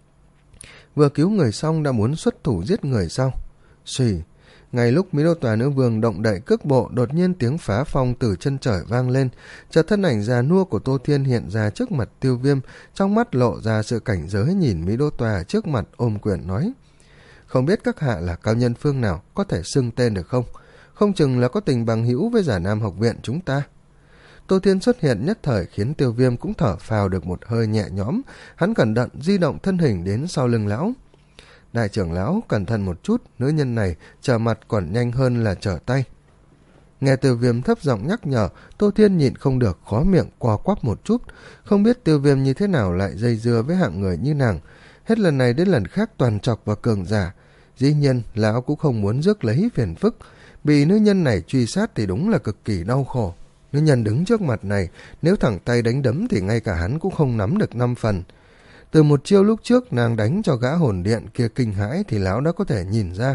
Speaker 1: Vừa cứu người xong đã muốn xuất thủ giết người sau. Xùy, ngay lúc Mỹ Đô Toa nữ vương động đậy cước bộ, đột nhiên tiếng phá phong từ chân trời vang lên, chợt thân ảnh già nua của Tô Thiên hiện ra trước mặt Tiêu Viêm, trong mắt lộ ra sự cảnh giới nhìn Mỹ Đô Toa trước mặt ôm quyền nói. Không biết các hạ là cao nhân phương nào, có thể xưng tên được không? Không chừng là có tình bằng hữu với Giả Nam học viện chúng ta. Tô Thiên xuất hiện nhất thời khiến Tiêu Viêm cũng thở phào được một hơi nhẹ nhõm, hắn cẩn thận di động thân hình đến sau lưng lão. Đại trưởng lão, cẩn thận một chút, nữ nhân này trở mặt còn nhanh hơn là trở tay. Nghe Tiêu Viêm thấp giọng nhắc nhở, Tô Thiên nhịn không được khó miệng co quắp một chút, không biết Tiêu Viêm như thế nào lại dây dưa với hạng người như nàng, hết lần này đến lần khác toàn chọc vào cường giả. Dĩ nhiên lão cũng không muốn rước lấy phiền phức, bị nữ nhân này truy sát thì đúng là cực kỳ đau khổ. Nữ nhân đứng trước mặt này, nếu thẳng tay đánh đấm thì ngay cả hắn cũng không nắm được năm phần. Từ một chiêu lúc trước nàng đánh cho gã hồn điện kia kinh hãi thì lão đã có thể nhìn ra.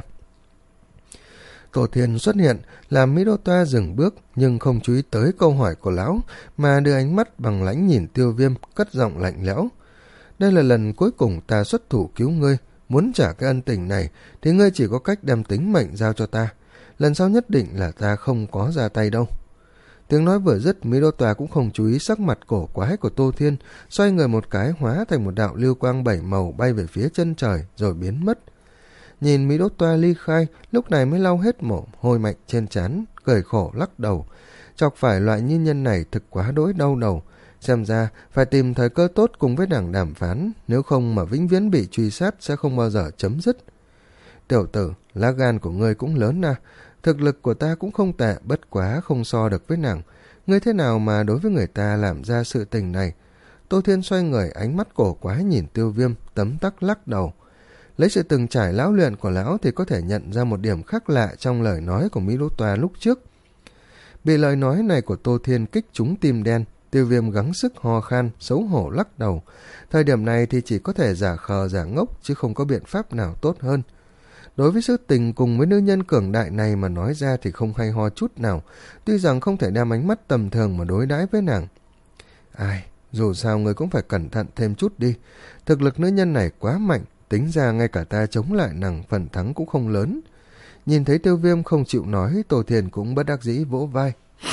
Speaker 1: Tô Thiên xuất hiện làm Mỹ Đô Toa dừng bước, nhưng không chú ý tới câu hỏi của lão, mà đưa ánh mắt bằng lãnh nhìn Tiêu Viêm, cất giọng lạnh lẽo. Đây là lần cuối cùng ta xuất thủ cứu ngươi, muốn trả cái ân tình này thì ngươi chỉ có cách đem tính mệnh giao cho ta, lần sau nhất định là ta không có ra tay đâu. Tiếng nói vừa dứt, Mỹ Đô Toa cũng không chú ý sắc mặt cổ quái của Tô Thiên, xoay người một cái hóa thành một đạo lưu quang bảy màu bay về phía chân trời rồi biến mất. Nhìn Mỹ Đô Toa ly khai, lúc này mới lau hết mồ hôi mạnh trên trán, cười khổ lắc đầu. Chọc phải loại nhân nhân này thực quá đỗi đau đầu, xem ra phải tìm thời cơ tốt cùng với nàng đàm phán, nếu không mà vĩnh viễn bị truy sát sẽ không bao giờ chấm dứt. Tiểu tử, lá gan của ngươi cũng lớn à, thực lực của ta cũng không tệ, bất quá không so được với nàng. Ngươi thế nào mà đối với người ta làm ra sự tình này? Tô Thiên xoay người, ánh mắt cổ quái nhìn Tiêu Viêm, tấm tắc lắc đầu. Lấy sự từng trải lão luyện của lão thì có thể nhận ra một điểm khác lạ trong lời nói của Mỹ Đô Toa lúc trước. Bị lời nói này của Tô Thiên kích trúng tim đen, Tiêu Viêm gắng sức ho khan, xấu hổ lắc đầu. Thời điểm này thì chỉ có thể giả khờ giả ngốc, chứ không có biện pháp nào tốt hơn. Đối với sự tình cùng với nữ nhân cường đại này mà nói ra thì không hay ho chút nào, tuy rằng không thể đem ánh mắt tầm thường mà đối đãi với nàng. Ai, dù sao người cũng phải cẩn thận thêm chút đi, thực lực nữ nhân này quá mạnh, tính ra ngay cả ta chống lại nàng phần thắng cũng không lớn. Nhìn thấy Tiêu Viêm không chịu nói, Tô Thiên cũng bất đắc dĩ vỗ vai.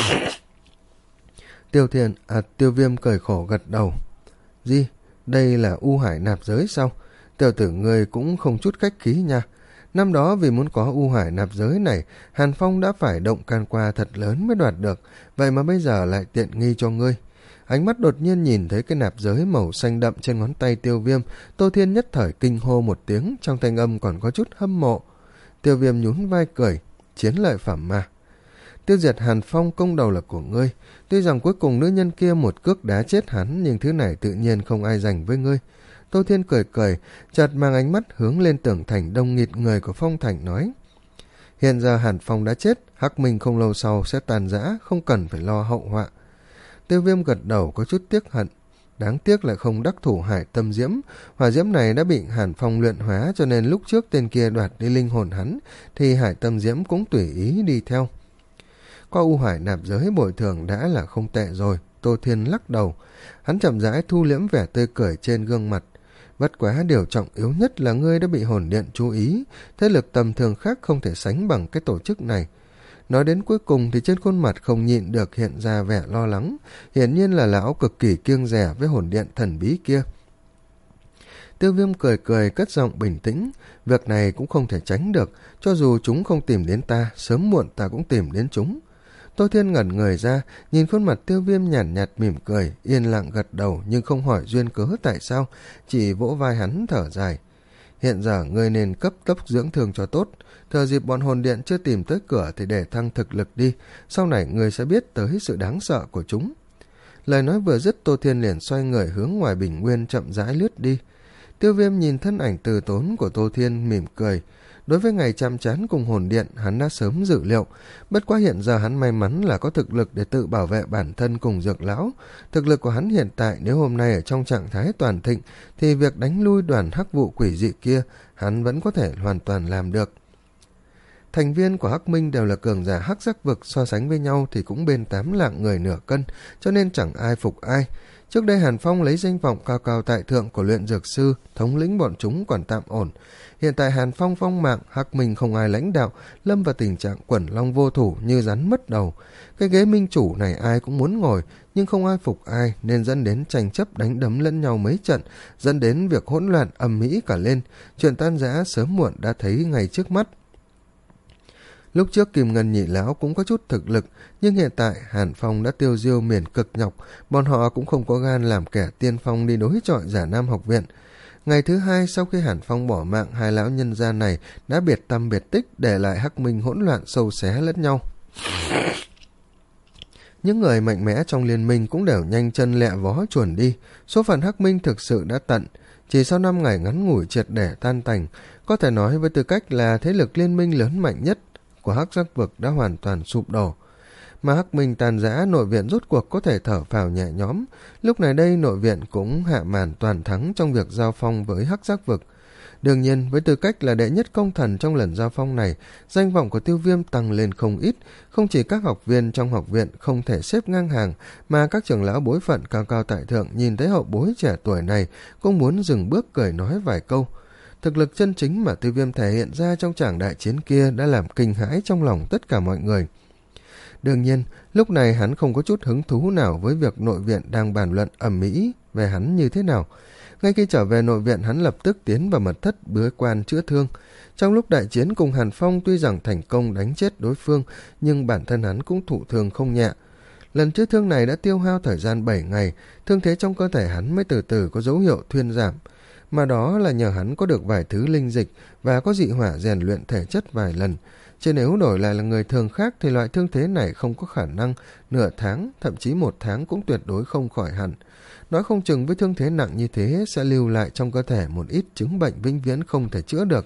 Speaker 1: Tiêu Thiên, à Tiêu Viêm cười khổ gật đầu. Gì, đây là U Hải nạp giới sao? Tiểu tử người cũng không chút khách khí nha. Năm đó vì muốn có U Hải nạp giới này, Hàn Phong đã phải động can qua thật lớn mới đoạt được, vậy mà bây giờ lại tiện nghi cho ngươi. Ánh mắt đột nhiên nhìn thấy cái nạp giới màu xanh đậm trên ngón tay Tiêu Viêm, Tô Thiên nhất thời kinh hô một tiếng, trong thanh âm còn có chút hâm mộ. Tiêu Viêm nhún vai cười, chiến lợi phẩm mà. Tiêu diệt Hàn Phong công đầu là của ngươi, tuy rằng cuối cùng nữ nhân kia một cước đá chết hắn, nhưng thứ này tự nhiên không ai giành với ngươi. Tô Thiên cười cười, chợt mang ánh mắt hướng lên tường thành đông nghịt người của Phong Thành nói: hiện giờ Hàn Phong đã chết, Hắc Minh không lâu sau sẽ tàn rã, không cần phải lo hậu họa. Tiêu Viêm gật đầu có chút tiếc hận, đáng tiếc là không đắc thủ Hải Tâm Diễm. Hỏa diễm này đã bị Hàn Phong luyện hóa, cho nên lúc trước tên kia đoạt đi linh hồn hắn thì Hải Tâm Diễm cũng tùy ý đi theo. Có U Hải nạp giới bồi thường đã là không tệ rồi. Tô Thiên lắc đầu, hắn chậm rãi thu liễm vẻ tươi cười trên gương mặt. Bất quá điều trọng yếu nhất là ngươi đã bị hồn điện chú ý, thế lực tầm thường khác không thể sánh bằng cái tổ chức này. Nói đến cuối cùng thì trên khuôn mặt không nhịn được hiện ra vẻ lo lắng, hiển nhiên là lão cực kỳ kiêng dè với hồn điện thần bí kia. Tiêu Viêm cười cười cất giọng bình tĩnh, việc này cũng không thể tránh được, cho dù chúng không tìm đến ta, sớm muộn ta cũng tìm đến chúng. Tô Thiên ngẩn người ra, nhìn khuôn mặt Tiêu Viêm nhàn nhạt, nhạt mỉm cười, yên lặng gật đầu nhưng không hỏi duyên cớ tại sao, chỉ vỗ vai hắn thở dài. Hiện giờ ngươi nên cấp tốc dưỡng thương cho tốt, thừa dịp bọn hồn điện chưa tìm tới cửa thì để thăng thực lực đi, sau này ngươi sẽ biết tới sự đáng sợ của chúng. Lời nói vừa dứt, Tô Thiên liền xoay người hướng ngoài bình nguyên chậm rãi lướt đi. Tiêu Viêm nhìn thân ảnh từ tốn của Tô Thiên mỉm cười. Đối với ngày chạm trán cùng hồn điện, hắn đã sớm dự liệu, bất quá hiện giờ hắn may mắn là có thực lực để tự bảo vệ bản thân cùng Dược lão. Thực lực của hắn hiện tại nếu hôm nay ở trong trạng thái toàn thịnh thì việc đánh lui đoàn hắc vụ quỷ dị kia hắn vẫn có thể hoàn toàn làm được. Thành viên của Hắc Minh đều là cường giả hắc giác vực, so sánh với nhau thì cũng bên tám lạng người nửa cân, cho nên chẳng ai phục ai. Trước đây Hàn Phong lấy danh vọng cao cao tại thượng của luyện dược sư, thống lĩnh bọn chúng còn tạm ổn. Hiện tại Hàn Phong phong mạng, Hắc Minh không ai lãnh đạo, lâm vào tình trạng quẩn long vô thủ như rắn mất đầu. Cái ghế minh chủ này ai cũng muốn ngồi, nhưng không ai phục ai, nên dẫn đến tranh chấp đánh đấm lẫn nhau mấy trận, dẫn đến việc hỗn loạn ầm ĩ cả lên. Chuyện tan rã sớm muộn đã thấy ngay trước mắt. Lúc trước Kim Ngân nhị lão cũng có chút thực lực, nhưng hiện tại Hàn Phong đã tiêu diêu miền cực nhọc, bọn họ cũng không có gan làm kẻ tiên phong đi đối chọi Giả Nam học viện. Ngày thứ hai sau khi Hàn Phong bỏ mạng, hai lão nhân gia này đã biệt tâm biệt tích, để lại Hắc Minh hỗn loạn sâu xé lẫn nhau. Những người mạnh mẽ trong liên minh cũng đều nhanh chân lẹ vó chuồn đi, số phận Hắc Minh thực sự đã tận. Chỉ sau năm ngày ngắn ngủi triệt để tan tành, có thể nói với tư cách là thế lực liên minh lớn mạnh nhất của hắc giác vực đã hoàn toàn sụp đổ. Mà Hắc Minh tàn rã, nội viện rốt cuộc có thể thở phào nhẹ nhõm. Lúc này đây nội viện cũng hạ màn toàn thắng trong việc giao phong với hắc giác vực. Đương nhiên với tư cách là đệ nhất công thần trong lần giao phong này, danh vọng của Tiêu Viêm tăng lên không ít. Không chỉ các học viên trong học viện không thể xếp ngang hàng, mà các trưởng lão bối phận cao cao tại thượng nhìn thấy hậu bối trẻ tuổi này cũng muốn dừng bước cười nói vài câu. Thực lực chân chính mà Tiêu Viêm thể hiện ra trong tràng đại chiến kia đã làm kinh hãi trong lòng tất cả mọi người. Đương nhiên, lúc này hắn không có chút hứng thú nào với việc nội viện đang bàn luận ầm ĩ về hắn như thế nào. Ngay khi trở về nội viện, hắn lập tức tiến vào mật thất bế quan chữa thương. Trong lúc đại chiến cùng Hàn Phong, tuy rằng thành công đánh chết đối phương, nhưng bản thân hắn cũng thụ thương không nhẹ. Lần chữa thương này đã tiêu hao thời gian bảy ngày, thương thế trong cơ thể hắn mới từ từ có dấu hiệu thuyên giảm. Mà đó là nhờ hắn có được vài thứ linh dịch và có dị hỏa rèn luyện thể chất vài lần. Chứ nếu đổi lại là người thường khác thì loại thương thế này không có khả năng nửa tháng, thậm chí một tháng cũng tuyệt đối không khỏi hẳn. Nói không chừng với thương thế nặng như thế sẽ lưu lại trong cơ thể một ít chứng bệnh vĩnh viễn không thể chữa được.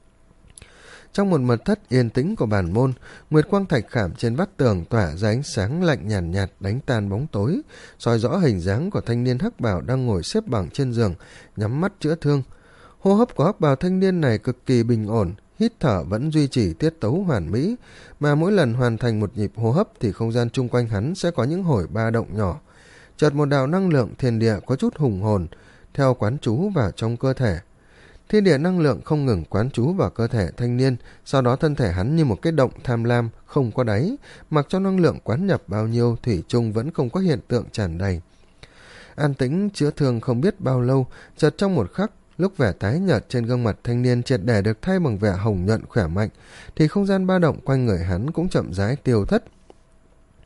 Speaker 1: Trong một mật thất yên tĩnh của bản môn, nguyệt quang thạch khảm trên vách tường tỏa ra ánh sáng lạnh nhàn nhạt, nhạt đánh tan bóng tối, soi rõ hình dáng của thanh niên hắc bào đang ngồi xếp bằng trên giường, nhắm mắt chữa thương. Hô hấp của hắc bào thanh niên này cực kỳ bình ổn, hít thở vẫn duy trì tiết tấu hoàn mỹ, mà mỗi lần hoàn thành một nhịp hô hấp thì không gian chung quanh hắn sẽ có những hồi ba động nhỏ. Chợt một đạo năng lượng thiên địa có chút hùng hồn theo quán chú vào trong cơ thể. Thiên địa năng lượng không ngừng quán chú vào cơ thể thanh niên, sau đó thân thể hắn như một cái động tham lam không có đáy, mặc cho năng lượng quán nhập bao nhiêu thủy chung vẫn không có hiện tượng tràn đầy. An tĩnh chữa thương không biết bao lâu, chợt trong một khắc, lúc vẻ tái nhợt trên gương mặt thanh niên triệt để được thay bằng vẻ hồng nhuận khỏe mạnh, thì không gian ba động quanh người hắn cũng chậm rãi tiêu thất.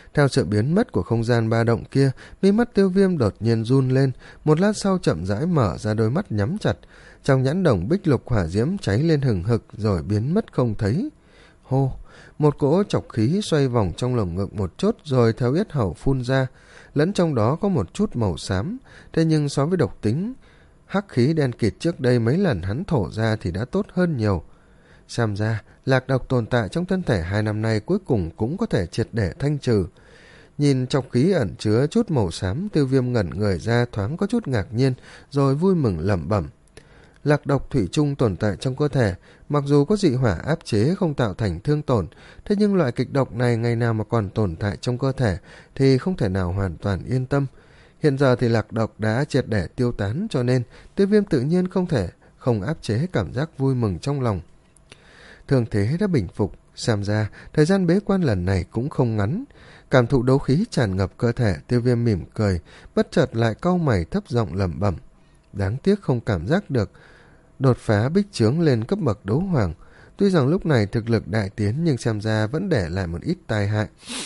Speaker 1: Theo sự biến mất của không gian ba động kia, mí mắt Tiêu Viêm đột nhiên run lên, một lát sau chậm rãi mở ra đôi mắt nhắm chặt. Trong nhãn đồng bích lục hỏa diễm cháy lên hừng hực rồi biến mất không thấy. Hô, một cỗ chọc khí xoay vòng trong lồng ngực một chút rồi theo yết hầu phun ra, lẫn trong đó có một chút màu xám, thế nhưng so với độc tính hắc khí đen kịt trước đây mấy lần hắn thổ ra thì đã tốt hơn nhiều. Xem ra, lạc độc tồn tại trong thân thể hai năm nay cuối cùng cũng có thể triệt để thanh trừ. Nhìn chọc khí ẩn chứa chút màu xám, Tiêu Viêm ngẩn người ra thoáng có chút ngạc nhiên, rồi vui mừng lẩm bẩm. Lạc độc thủy chung tồn tại trong cơ thể, mặc dù có dị hỏa áp chế không tạo thành thương tổn, thế nhưng loại kịch độc này ngày nào mà còn tồn tại trong cơ thể thì không thể nào hoàn toàn yên tâm. Hiện giờ thì lạc độc đã triệt để tiêu tán, cho nên Tiêu Viêm tự nhiên không thể không áp chế cảm giác vui mừng trong lòng. Thương thế đã bình phục, xem ra thời gian bế quan lần này cũng không ngắn. Cảm thụ đấu khí tràn ngập cơ thể, Tiêu Viêm mỉm cười, bất chợt lại cau mày thấp giọng lẩm bẩm. Đáng tiếc không cảm giác được đột phá bích trướng lên cấp bậc đấu hoàng. Tuy rằng lúc này thực lực đại tiến nhưng xem ra vẫn để lại một ít tai hại.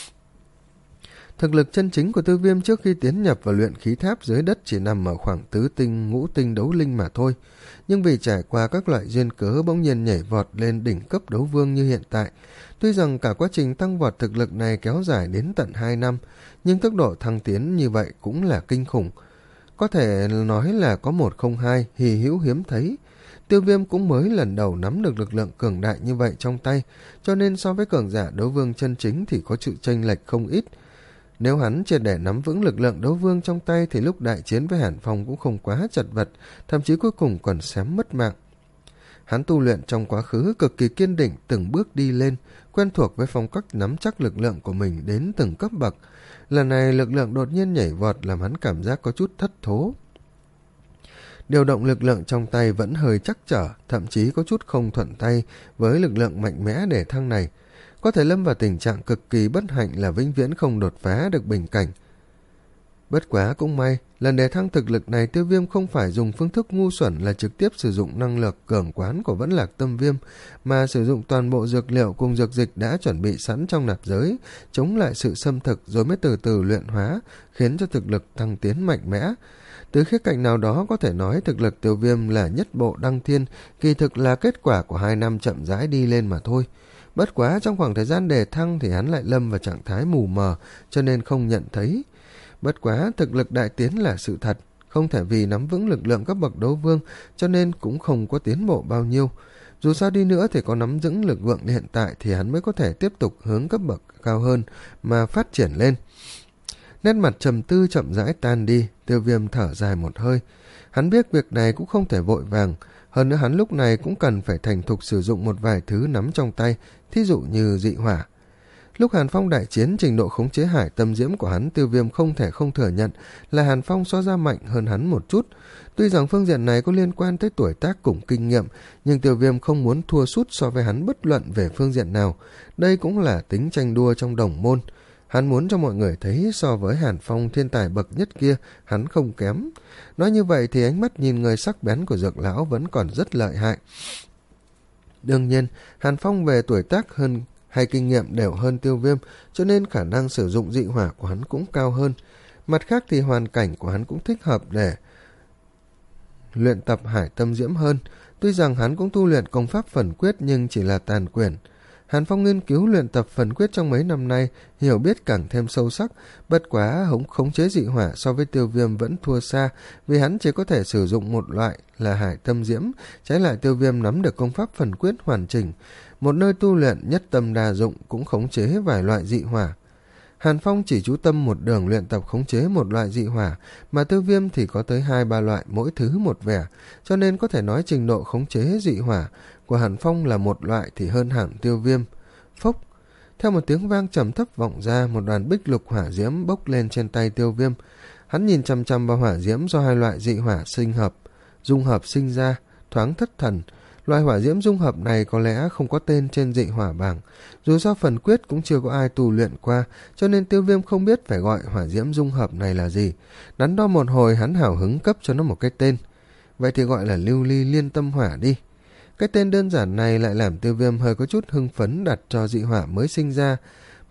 Speaker 1: Thực lực chân chính của Tiêu Viêm trước khi tiến nhập vào luyện khí tháp dưới đất chỉ nằm ở khoảng tứ tinh, ngũ tinh đấu linh mà thôi. Nhưng vì trải qua các loại duyên cớ bỗng nhiên nhảy vọt lên đỉnh cấp đấu vương như hiện tại. Tuy rằng cả quá trình tăng vọt thực lực này kéo dài đến tận hai năm, nhưng tốc độ thăng tiến như vậy cũng là kinh khủng. Có thể nói là có một không hai, hì hữu hiếm thấy. Tiêu Viêm cũng mới lần đầu nắm được lực lượng cường đại như vậy trong tay, cho nên so với cường giả đấu vương chân chính thì có sự chênh lệch không ít. Nếu hắn triệt để nắm vững lực lượng đấu vương trong tay thì lúc đại chiến với Hàn Phong cũng không quá chật vật, thậm chí cuối cùng còn xém mất mạng. Hắn tu luyện trong quá khứ cực kỳ kiên định, từng bước đi lên, quen thuộc với phong cách nắm chắc lực lượng của mình đến từng cấp bậc. Lần này lực lượng đột nhiên nhảy vọt làm hắn cảm giác có chút thất thố. Điều động lực lượng trong tay vẫn hơi chắc trở, thậm chí có chút không thuận tay với lực lượng mạnh mẽ để thăng này. Có thể lâm vào tình trạng cực kỳ bất hạnh là vĩnh viễn không đột phá được bình cảnh. Bất quá cũng may, lần đề thăng thực lực này Tiêu Viêm không phải dùng phương thức ngu xuẩn là trực tiếp sử dụng năng lực cường quán của Vẫn Lạc Tâm Viêm, mà sử dụng toàn bộ dược liệu cùng dược dịch đã chuẩn bị sẵn trong nạp giới, chống lại sự xâm thực rồi mới từ từ luyện hóa, khiến cho thực lực tăng tiến mạnh mẽ. Từ khía cạnh nào đó có thể nói thực lực Tiêu Viêm là nhất bộ đăng thiên, kỳ thực là kết quả của hai năm chậm rãi đi lên mà thôi. Bất quá trong khoảng thời gian đề thăng thì hắn lại lâm vào trạng thái mù mờ, cho nên không nhận thấy. Bất quá thực lực đại tiến là sự thật, không thể vì nắm vững lực lượng cấp bậc đấu vương cho nên cũng không có tiến bộ bao nhiêu. Dù sao đi nữa thì có nắm vững lực lượng hiện tại thì hắn mới có thể tiếp tục hướng cấp bậc cao hơn mà phát triển lên. Nét mặt trầm tư chậm rãi tan đi, Tiêu Viêm thở dài một hơi. Hắn biết việc này cũng không thể vội vàng, hơn nữa hắn lúc này cũng cần phải thành thục sử dụng một vài thứ nắm trong tay, thí dụ như dị hỏa. Lúc Hàn Phong đại chiến, trình độ khống chế hải tâm diễm của hắn Tiêu Viêm không thể không thừa nhận là Hàn Phong so ra mạnh hơn hắn một chút. Tuy rằng phương diện này có liên quan tới tuổi tác cùng kinh nghiệm, nhưng Tiêu Viêm không muốn thua sút so với hắn bất luận về phương diện nào. Đây cũng là tính tranh đua trong đồng môn. Hắn muốn cho mọi người thấy so với Hàn Phong thiên tài bậc nhất kia, hắn không kém. Nói như vậy thì ánh mắt nhìn người sắc bén của Dược lão vẫn còn rất lợi hại. Đương nhiên, Hàn Phong về tuổi tác hơn hay kinh nghiệm đều hơn Tiêu Viêm, cho nên khả năng sử dụng dị hỏa của hắn cũng cao hơn. Mặt khác thì hoàn cảnh của hắn cũng thích hợp để luyện tập hải tâm diễm hơn. Tuy rằng hắn cũng tu luyện công pháp phần quyết nhưng chỉ là tàn quyển. Hàn Phong nghiên cứu luyện tập phần quyết trong mấy năm nay, hiểu biết càng thêm sâu sắc, bất quá hống khống chế dị hỏa so với Tiêu Viêm vẫn thua xa, vì hắn chỉ có thể sử dụng một loại là hải tâm diễm, trái lại Tiêu Viêm nắm được công pháp phần quyết hoàn chỉnh, một nơi tu luyện nhất tâm đa dụng cũng khống chế vài loại dị hỏa. Hàn Phong chỉ chú tâm một đường luyện tập khống chế một loại dị hỏa, mà Tiêu Viêm thì có tới hai ba loại mỗi thứ một vẻ, cho nên có thể nói trình độ khống chế dị hỏa của Hàn Phong là một loại thì hơn hẳn Tiêu Viêm. Phốc! Theo một tiếng vang trầm thấp vọng ra, một đoàn bích lục hỏa diễm bốc lên trên tay Tiêu Viêm. Hắn nhìn chăm chăm vào hỏa diễm do hai loại dị hỏa sinh hợp, dung hợp sinh ra, thoáng thất thần. Loại hỏa diễm dung hợp này có lẽ không có tên trên dị hỏa bảng, dù sao phần quyết cũng chưa có ai tu luyện qua, cho nên Tiêu Viêm không biết phải gọi hỏa diễm dung hợp này là gì. Đắn đo một hồi hắn hào hứng cấp cho nó một cái tên. Vậy thì gọi là lưu ly liên tâm hỏa đi. Cái tên đơn giản này lại làm Tiêu Viêm hơi có chút hưng phấn đặt cho dị hỏa mới sinh ra.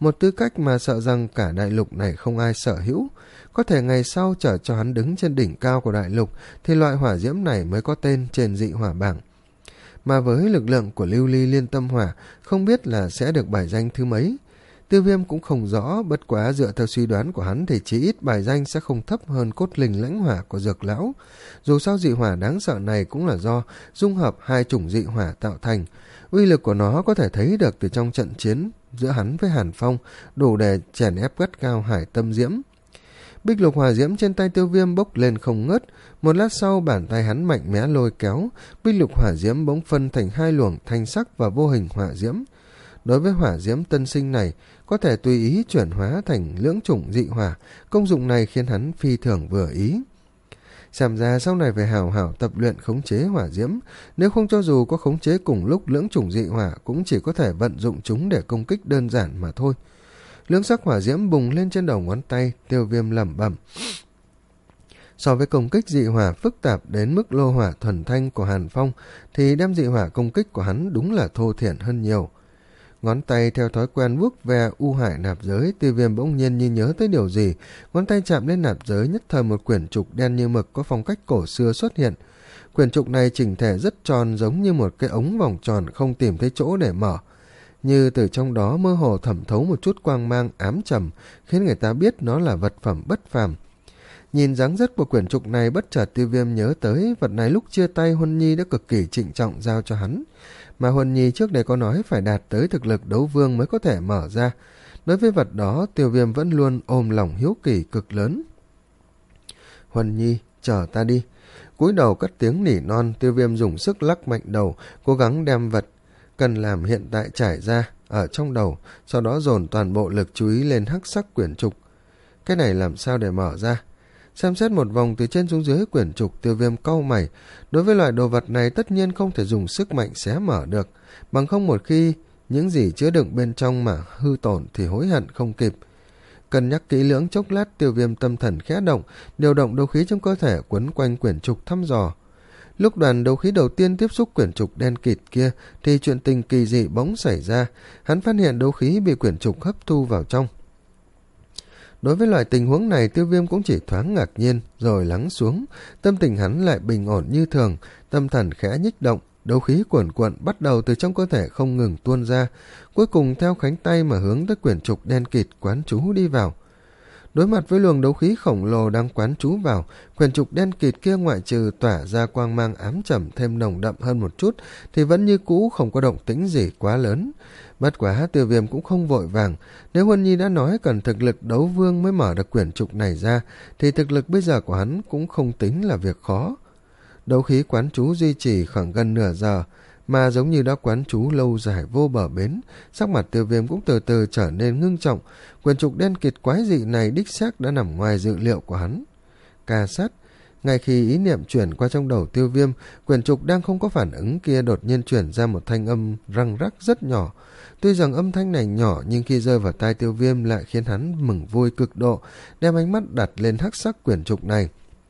Speaker 1: một tư cách mà sợ rằng cả đại lục này không ai sở hữu. Có thể ngày sau trở cho hắn đứng trên đỉnh cao của đại lục thì loại hỏa diễm này mới có tên trên dị hỏa bảng. Mà với lực lượng của lưu ly liên tâm hỏa, không biết là sẽ được bài danh thứ mấy. Tiêu Viêm cũng không rõ, bất quá dựa theo suy đoán của hắn thì chỉ ít bài danh sẽ không thấp hơn cốt linh lãnh hỏa của Dược Lão. Dù sao dị hỏa đáng sợ này cũng là do dung hợp hai chủng dị hỏa tạo thành. Uy lực của nó có thể thấy được từ trong trận chiến giữa hắn với Hàn Phong, đủ để chèn ép gắt cao Hải Tâm Diễm. Bích lục hỏa diễm trên tay Tiêu Viêm bốc lên không ngớt. Một lát sau, bàn tay hắn mạnh mẽ lôi kéo, bích lục hỏa diễm bỗng phân thành hai luồng thanh sắc và vô hình hỏa diễm. Đối với hỏa diễm tân sinh này, có thể tùy ý chuyển hóa thành lưỡng chủng dị hỏa, công dụng này khiến hắn phi thường vừa ý. Xem ra sau này phải hào hảo tập luyện khống chế hỏa diễm, nếu không cho dù có khống chế cùng lúc lưỡng chủng dị hỏa cũng chỉ có thể vận dụng chúng để công kích đơn giản mà thôi. Lưỡng sắc hỏa diễm bùng lên trên đầu ngón tay, Tiêu Viêm lẩm bẩm. So với công kích dị hỏa phức tạp đến mức lô hỏa thuần thanh của Hàn Phong thì đem dị hỏa công kích của hắn đúng là thô thiển hơn nhiều. Ngón tay theo thói quen vuốt ve u hải nạp giới, Tiêu Viêm bỗng nhiên như nhớ tới điều gì, ngón tay chạm lên nạp giới, nhất thời một quyển trục đen như mực có phong cách cổ xưa xuất hiện. Quyển trục này chỉnh thể rất tròn, giống như một cái ống vòng tròn không tìm thấy chỗ để mở, như từ trong đó mơ hồ thẩm thấu một chút quang mang ám trầm, khiến người ta biết nó là vật phẩm bất phàm. Nhìn dáng dấp của quyển trục này, bất chợt Tiêu Viêm nhớ tới vật này lúc chia tay Huân Nhi đã cực kỳ trịnh trọng giao cho hắn, mà Huân Nhi trước đây có nói phải đạt tới thực lực đấu vương mới có thể mở ra. Đối với vật đó, Tiêu Viêm vẫn luôn ôm lòng hiếu kỳ cực lớn. Huân Nhi, chờ ta đi. Cúi đầu cất tiếng nỉ non, Tiêu Viêm dùng sức lắc mạnh đầu, cố gắng đem vật cần làm hiện tại trải ra ở trong đầu, sau đó dồn toàn bộ lực chú ý lên hắc sắc quyển trục. Cái này làm sao để mở ra? Xem xét một vòng từ trên xuống dưới quyển trục, Tiêu Viêm cau mày. Đối với loại đồ vật này tất nhiên không thể dùng sức mạnh xé mở được, bằng không một khi những gì chứa đựng bên trong mà hư tổn thì hối hận không kịp. Cân nhắc kỹ lưỡng chốc lát, Tiêu Viêm tâm thần khẽ động, điều động đấu khí trong cơ thể quấn quanh quyển trục thăm dò. Lúc đoàn đấu khí đầu tiên tiếp xúc quyển trục đen kịt kia thì chuyện tình kỳ dị bỗng xảy ra. Hắn phát hiện đấu khí bị quyển trục hấp thu vào trong. Đối với loại tình huống này, Tiêu Viêm cũng chỉ thoáng ngạc nhiên rồi lắng xuống, tâm tình hắn lại bình ổn như thường, tâm thần khẽ nhích động, đấu khí cuồn cuộn bắt đầu từ trong cơ thể không ngừng tuôn ra, cuối cùng theo cánh tay mà hướng tới quyển trục đen kịt quán chú đi vào. Đối mặt với luồng đấu khí khổng lồ đang quán trú vào, quyển trục đen kịt kia ngoại trừ tỏa ra quang mang ám trầm thêm nồng đậm hơn một chút thì vẫn như cũ không có động tĩnh gì quá lớn. Bất quá Tiêu Viêm cũng không vội vàng, nếu Huân Nhi đã nói cần thực lực đấu vương mới mở được quyển trục này ra thì thực lực bây giờ của hắn cũng không tính là việc khó. Đấu khí quán trú duy trì khoảng gần nửa giờ, mà giống như đã quán trú lâu dài vô bờ bến, sắc mặt Tiêu Viêm cũng từ từ trở nên ngưng trọng. Quyển trục đen kịt quái dị này đích xác đã nằm ngoài dự liệu của hắn. Ca sát. Ngay khi ý niệm chuyển qua trong đầu Tiêu Viêm, quyển trục đang không có phản ứng kia đột nhiên chuyển ra một thanh âm răng rắc rất nhỏ. Tuy rằng âm thanh này nhỏ nhưng khi rơi vào tai Tiêu Viêm lại khiến hắn mừng vui cực độ, đem ánh mắt đặt lên hắc sắc quyển trục này.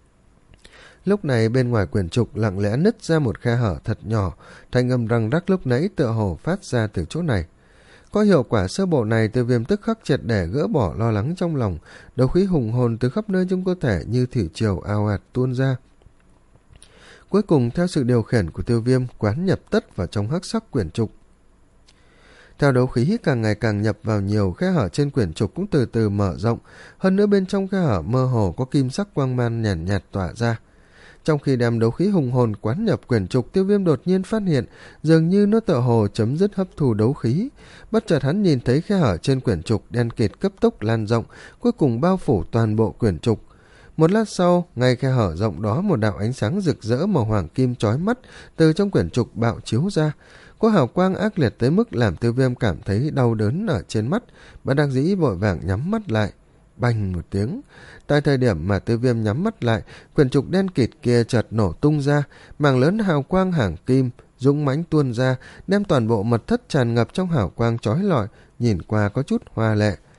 Speaker 1: Lúc này bên ngoài quyển trục lặng lẽ nứt ra một khe hở thật nhỏ, thanh âm răng rắc lúc nãy tựa hồ phát ra từ chỗ này. Có hiệu quả sơ bộ này, Tiêu Viêm tức khắc triệt để gỡ bỏ lo lắng trong lòng, đấu khí hùng hồn từ khắp nơi trong cơ thể như thủy triều ào ạt tuôn ra. Cuối cùng theo sự điều khiển của Tiêu Viêm, quán nhập tất vào trong hắc sắc quyển trục. Theo đấu khí càng ngày càng nhập vào nhiều, khe hở trên quyển trục cũng từ từ mở rộng, hơn nữa bên trong khe hở mơ hồ có kim sắc quang mang nhàn nhạt, nhạt tỏa ra. Trong khi đem đấu khí hùng hồn quán nhập quyển trục, Tiêu Viêm đột nhiên phát hiện dường như nó tựa hồ chấm dứt hấp thu đấu khí. Bất chợt hắn nhìn thấy khe hở trên quyển trục đen kịt cấp tốc lan rộng, cuối cùng bao phủ toàn bộ quyển trục. Một lát sau, ngay khe hở rộng đó, một đạo ánh sáng rực rỡ màu hoàng kim chói mắt từ trong quyển trục bạo chiếu ra. Có hào quang ác liệt tới mức làm Tiêu Viêm cảm thấy đau đớn ở trên mắt, bất đắc dĩ vội vàng nhắm mắt lại. Bành một tiếng, tại thời điểm mà Tiêu Viêm nhắm mắt lại, quyển trục đen kịt kia chợt nổ tung ra, mảng lớn hào quang hàng kim dũng mãnh tuôn ra, đem toàn bộ mật thất tràn ngập trong hào quang chói lọi, nhìn qua có chút hoa lệ.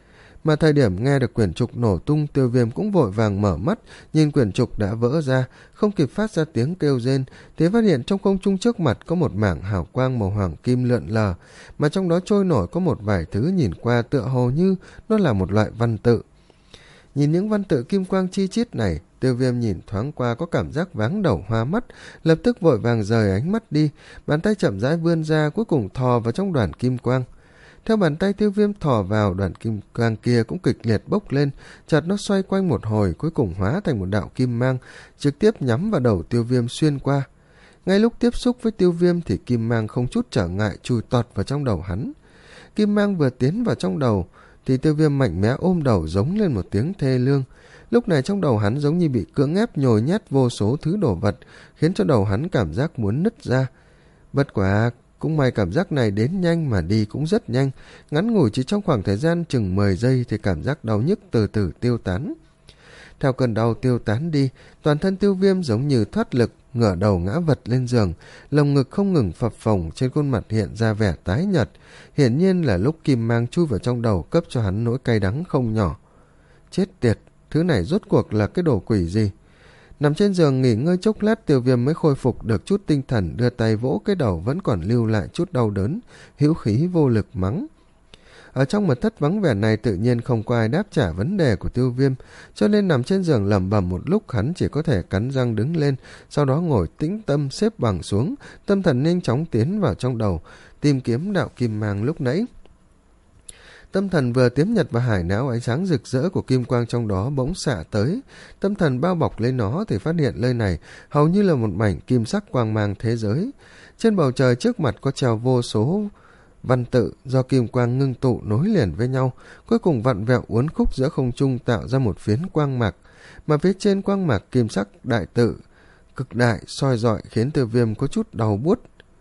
Speaker 1: Mà thời điểm nghe được quyển trục nổ tung, Tiêu Viêm cũng vội vàng mở mắt, nhìn quyển trục đã vỡ ra, không kịp phát ra tiếng kêu rên, thì phát hiện trong không trung trước mặt có một mảng hào quang màu hoàng kim lượn lờ, mà trong đó trôi nổi có một vài thứ nhìn qua tựa hồ như nó là một loại văn tự. Nhìn những văn tự kim quang chi chít này, Tiêu Viêm nhìn thoáng qua có cảm giác váng đầu hoa mắt, lập tức vội vàng rời ánh mắt đi, bàn tay chậm rãi vươn ra, cuối cùng thò vào trong đoàn kim quang. Theo bàn tay Tiêu Viêm thò vào, đoàn kim quang kia cũng kịch liệt bốc lên, chợt nó xoay quanh một hồi, cuối cùng hóa thành một đạo kim mang, trực tiếp nhắm vào đầu Tiêu Viêm xuyên qua. Ngay lúc tiếp xúc với Tiêu Viêm thì kim mang không chút trở ngại chui tọt vào trong đầu hắn. Kim mang vừa tiến vào trong đầu thì Tiêu Viêm mạnh mẽ ôm đầu giống lên một tiếng thê lương. Lúc này trong đầu hắn giống như bị cưỡng ép nhồi nhét vô số thứ đồ vật, khiến cho đầu hắn cảm giác muốn nứt ra. Bất quá cũng may cảm giác này đến nhanh mà đi cũng rất nhanh, ngắn ngủi chỉ trong khoảng thời gian chừng mười giây thì cảm giác đau nhức từ từ tiêu tán. Theo cơn đau tiêu tán đi, toàn thân Tiêu Viêm giống như thoát lực, ngửa đầu ngã vật lên giường, lồng ngực không ngừng phập phồng, trên khuôn mặt hiện ra vẻ tái nhợt, hiển nhiên là lúc kim mang chui vào trong đầu cấp cho hắn nỗi cay đắng không nhỏ. Chết tiệt, thứ này rốt cuộc là cái đồ quỷ gì? Nằm trên giường nghỉ ngơi chốc lát, Tiêu Viêm mới khôi phục được chút tinh thần, đưa tay vỗ cái đầu vẫn còn lưu lại chút đau đớn, hữu khí vô lực mắng. Ở trong mật thất vắng vẻ này tự nhiên không có ai đáp trả vấn đề của Tiêu Viêm, cho nên nằm trên giường lẩm bẩm một lúc, hắn chỉ có thể cắn răng đứng lên, sau đó ngồi tĩnh tâm xếp bằng xuống, tâm thần nhanh chóng tiến vào trong đầu, tìm kiếm đạo kim mang lúc nãy. Tâm thần vừa tiếm nhật vào hải não, ánh sáng rực rỡ của kim quang trong đó bỗng xạ tới. Tâm thần bao bọc lấy nó thì phát hiện nơi này hầu như là một mảnh kim sắc quang mang thế giới. Trên bầu trời trước mặt có treo vô số văn tự do kim quang ngưng tụ nối liền với nhau, cuối cùng vặn vẹo uốn khúc giữa không trung tạo ra một phiến quang mạc. Mà phía trên quang mạc kim sắc đại tự cực đại soi rọi khiến Tiêu Viêm có chút đau buốt.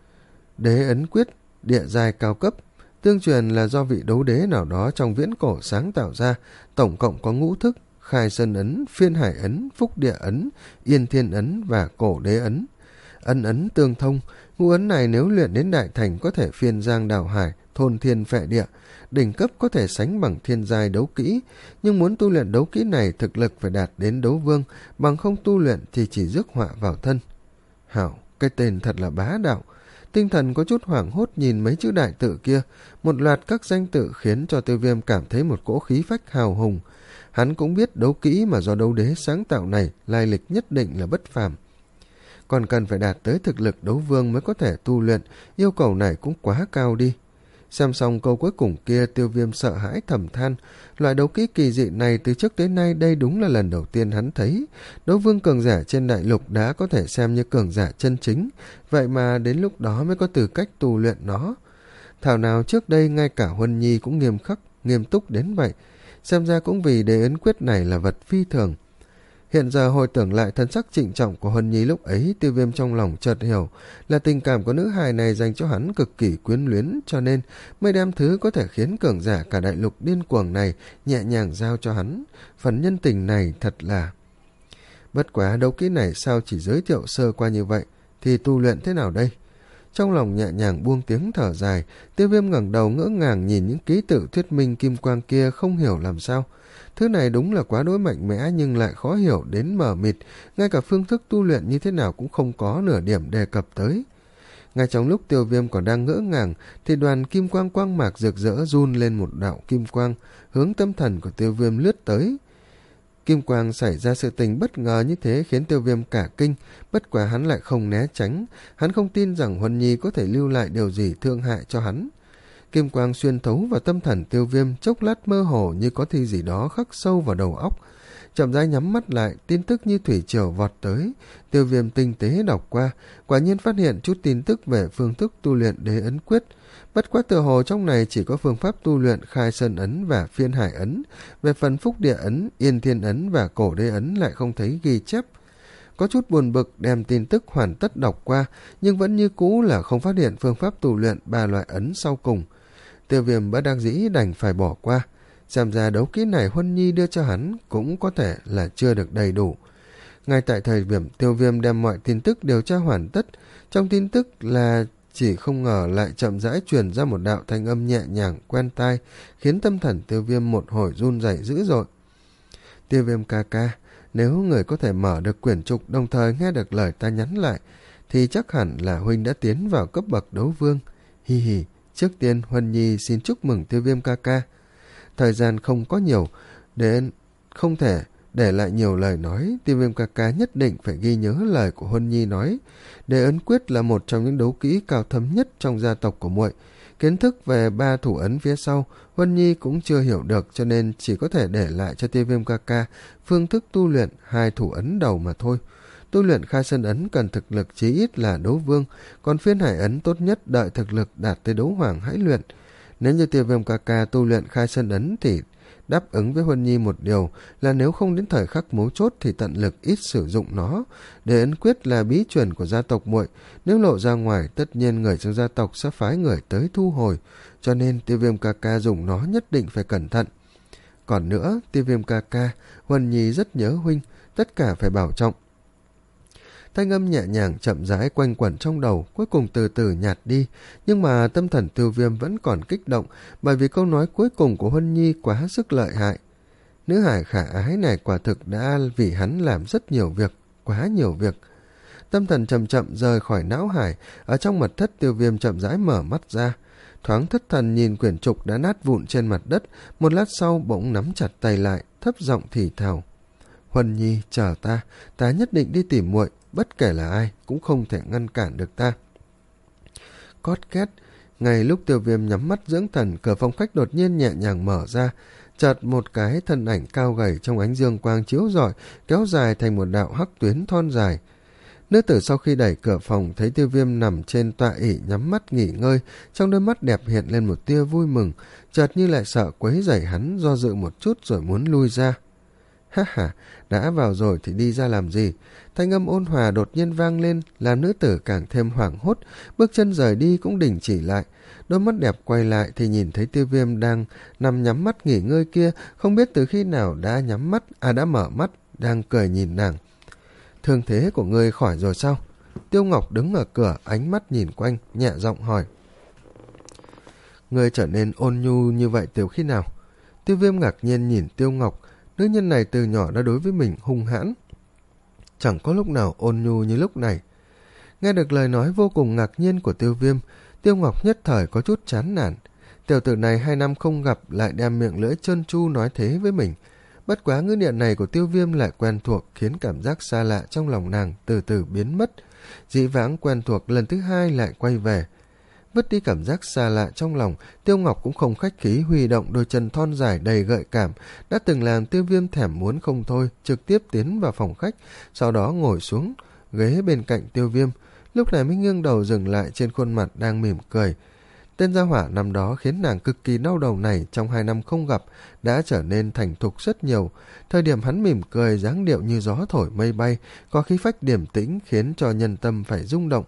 Speaker 1: Đế ấn quyết, địa giai cao cấp, tương truyền là do vị đấu đế nào đó trong viễn cổ sáng tạo ra, tổng cộng có ngũ thức: khai sơn ấn, phiên hải ấn, phúc địa ấn, yên thiên ấn và cổ đế ấn. Ấn ấn tương thông, ngũ ấn này nếu luyện đến đại thành có thể phiên giang đảo hải, thôn thiên phệ địa, đỉnh cấp có thể sánh bằng thiên giai đấu kỹ, nhưng muốn tu luyện đấu kỹ này thực lực phải đạt đến đấu vương, bằng không tu luyện thì chỉ rước họa vào thân. Hảo, cái tên thật là bá đạo. Tinh thần có chút hoảng hốt nhìn mấy chữ đại tự kia, một loạt các danh tự khiến cho Tiêu Viêm cảm thấy một cỗ khí phách hào hùng. Hắn cũng biết đấu kỹ mà do đấu đế sáng tạo này lai lịch nhất định là bất phàm, còn cần phải đạt tới thực lực đấu vương mới có thể tu luyện, yêu cầu này cũng quá cao đi. Xem xong câu cuối cùng kia, Tiêu Viêm sợ hãi thầm than, loại đấu kỹ kỳ dị này từ trước tới nay đây đúng là lần đầu tiên hắn thấy. Đấu vương cường giả trên đại lục đã có thể xem như cường giả chân chính, vậy mà đến lúc đó mới có tư cách tu luyện nó. Thảo nào trước đây ngay cả Huân Nhi cũng nghiêm khắc, nghiêm túc đến vậy, xem ra cũng vì đế ấn quyết này là vật phi thường. Hiện giờ hồi tưởng lại thân sắc trịnh trọng của Huân Nhi lúc ấy, Tiêu Viêm trong lòng chợt hiểu là tình cảm của nữ hài này dành cho hắn cực kỳ quyến luyến, cho nên mới đem thứ có thể khiến cường giả cả đại lục điên cuồng này nhẹ nhàng giao cho hắn. Phần nhân tình này thật là... Bất quá đấu kỹ này sao chỉ giới thiệu sơ qua như vậy, thì tu luyện thế nào đây? Trong lòng nhẹ nhàng buông tiếng thở dài, Tiêu Viêm ngẩng đầu ngỡ ngàng nhìn những ký tự thuyết minh kim quang kia, không hiểu làm sao. Thứ này đúng là quá đối mạnh mẽ nhưng lại khó hiểu đến mờ mịt, ngay cả phương thức tu luyện như thế nào cũng không có nửa điểm đề cập tới. Ngay trong lúc Tiêu Viêm còn đang ngỡ ngàng thì đoàn kim quang quang mạc rực rỡ run lên một đạo kim quang, hướng tâm thần của Tiêu Viêm lướt tới. Kim quang xảy ra sự tình bất ngờ như thế khiến Tiêu Viêm cả kinh, bất quá hắn lại không né tránh, hắn không tin rằng Huân Nhi có thể lưu lại điều gì thương hại cho hắn. Kim quang xuyên thấu vào tâm thần Tiêu Viêm, chốc lát mơ hồ như có thứ gì đó khắc sâu vào đầu óc. Chậm rãi nhắm mắt lại, tin tức như thủy triều vọt tới. Tiêu Viêm tinh tế đọc qua, quả nhiên phát hiện chút tin tức về phương thức tu luyện đế ấn quyết. Bất quá tựa hồ trong này chỉ có phương pháp tu luyện khai sơn ấn và phiên hải ấn, về phần phúc địa ấn, yên thiên ấn và cổ đế ấn lại không thấy ghi chép. Có chút buồn bực đem tin tức hoàn tất đọc qua, nhưng vẫn như cũ là không phát hiện phương pháp tu luyện ba loại ấn sau cùng. Tiêu Viêm bất đắc dĩ đành phải bỏ qua. Xem ra đấu kỹ này Huân Nhi đưa cho hắn cũng có thể là chưa được đầy đủ. Ngay tại thời điểm Tiêu Viêm đem mọi tin tức điều tra hoàn tất, trong tin tức là chỉ không ngờ lại chậm rãi truyền ra một đạo thanh âm nhẹ nhàng quen tai, khiến tâm thần Tiêu Viêm một hồi run rẩy dữ dội. Tiêu Viêm ca ca, nếu người có thể mở được quyển trục đồng thời nghe được lời ta nhắn lại, thì chắc hẳn là huynh đã tiến vào cấp bậc đấu vương. Hi hi, trước tiên Huân Nhi xin chúc mừng Tiêu Viêm ca ca. Thời gian không có nhiều, để không thể để lại nhiều lời nói. Tiêu Viêm ca ca nhất định phải ghi nhớ lời của Huân Nhi nói. Đệ ấn quyết là một trong những đấu kỹ cao thâm nhất trong gia tộc của muội. Kiến thức về ba thủ ấn phía sau, Huân Nhi cũng chưa hiểu được, cho nên chỉ có thể để lại cho Tiêu Viêm ca ca phương thức tu luyện hai thủ ấn đầu mà thôi. Tu luyện khai sơn ấn cần thực lực chí ít là đấu vương, còn phiên hải ấn tốt nhất đợi thực lực đạt tới đấu hoàng hãy luyện. Nếu như Tiêu Viêm ca ca tu luyện khai sơn ấn thì đáp ứng với Huân Nhi một điều là nếu không đến thời khắc mấu chốt thì tận lực ít sử dụng nó. Để ấn quyết là bí truyền của gia tộc muội, nếu lộ ra ngoài tất nhiên người trong gia tộc sẽ phái người tới thu hồi, cho nên Tiêu Viêm ca ca dùng nó nhất định phải cẩn thận. Còn nữa, Tiêu Viêm ca ca, Huân Nhi rất nhớ huynh, tất cả phải bảo trọng. Thanh âm nhẹ nhàng chậm rãi quanh quẩn trong đầu, cuối cùng từ từ nhạt đi, nhưng mà tâm thần Tiêu Viêm vẫn còn kích động, bởi vì câu nói cuối cùng của Huân Nhi quá sức lợi hại. Nữ hải khả ái này quả thực đã vì hắn làm rất nhiều việc, quá nhiều việc. Tâm thần chậm chậm rời khỏi não hải, ở trong mật thất Tiêu Viêm chậm rãi mở mắt ra. Thoáng thất thần nhìn quyển trục đã nát vụn trên mặt đất, một lát sau bỗng nắm chặt tay lại, thấp giọng thì thào. Huân Nhi, chờ ta, ta nhất định đi tìm muội, bất kể là ai cũng không thể ngăn cản được ta. Cót két, ngay lúc Tiêu Viêm nhắm mắt dưỡng thần, cửa phòng khách đột nhiên nhẹ nhàng mở ra, chợt một cái thân ảnh cao gầy trong ánh dương quang chiếu rọi kéo dài thành một đạo hắc tuyến thon dài. Nữ tử sau khi đẩy cửa phòng thấy Tiêu Viêm nằm trên tọa ỷ nhắm mắt nghỉ ngơi, trong đôi mắt đẹp hiện lên một tia vui mừng, chợt như lại sợ quấy rầy hắn, do dự một chút rồi muốn lui ra. Ha ha, đã vào rồi thì đi ra làm gì? Thanh âm ôn hòa đột nhiên vang lên, làm nữ tử càng thêm hoảng hốt, bước chân rời đi cũng đình chỉ lại. Đôi mắt đẹp quay lại thì nhìn thấy Tiêu Viêm đang nằm nhắm mắt nghỉ ngơi kia, không biết từ khi nào đã nhắm mắt, à đã mở mắt, đang cười nhìn nàng. Thương thế của ngươi khỏi rồi sao? Tiêu Ngọc đứng ở cửa, ánh mắt nhìn quanh, nhẹ giọng hỏi. Ngươi trở nên ôn nhu như vậy từ khi nào? Tiêu Viêm ngạc nhiên nhìn Tiêu Ngọc, nữ nhân này từ nhỏ đã đối với mình hung hãn, chẳng có lúc nào ôn nhu như lúc này. Nghe được lời nói vô cùng ngạc nhiên của Tiêu Viêm, Tiêu Ngọc nhất thời có chút chán nản. Tiểu tử này hai năm không gặp lại đem miệng lưỡi trơn tru nói thế với mình. Bất quá ngữ điệu này của Tiêu Viêm lại quen thuộc, khiến cảm giác xa lạ trong lòng nàng từ từ biến mất. Dĩ vãng quen thuộc lần thứ hai lại quay về. Vứt đi cảm giác xa lạ trong lòng, Tiêu Ngọc cũng không khách khí huy động đôi chân thon dài đầy gợi cảm, đã từng làm Tiêu Viêm thèm muốn không thôi, trực tiếp tiến vào phòng khách, sau đó ngồi xuống ghế bên cạnh Tiêu Viêm, lúc này mới nghiêng đầu dừng lại trên khuôn mặt đang mỉm cười. Tên gia hỏa năm đó khiến nàng cực kỳ đau đầu này trong hai năm không gặp đã trở nên thành thục rất nhiều. Thời điểm hắn mỉm cười, dáng điệu như gió thổi mây bay, có khí phách điềm tĩnh khiến cho nhân tâm phải rung động.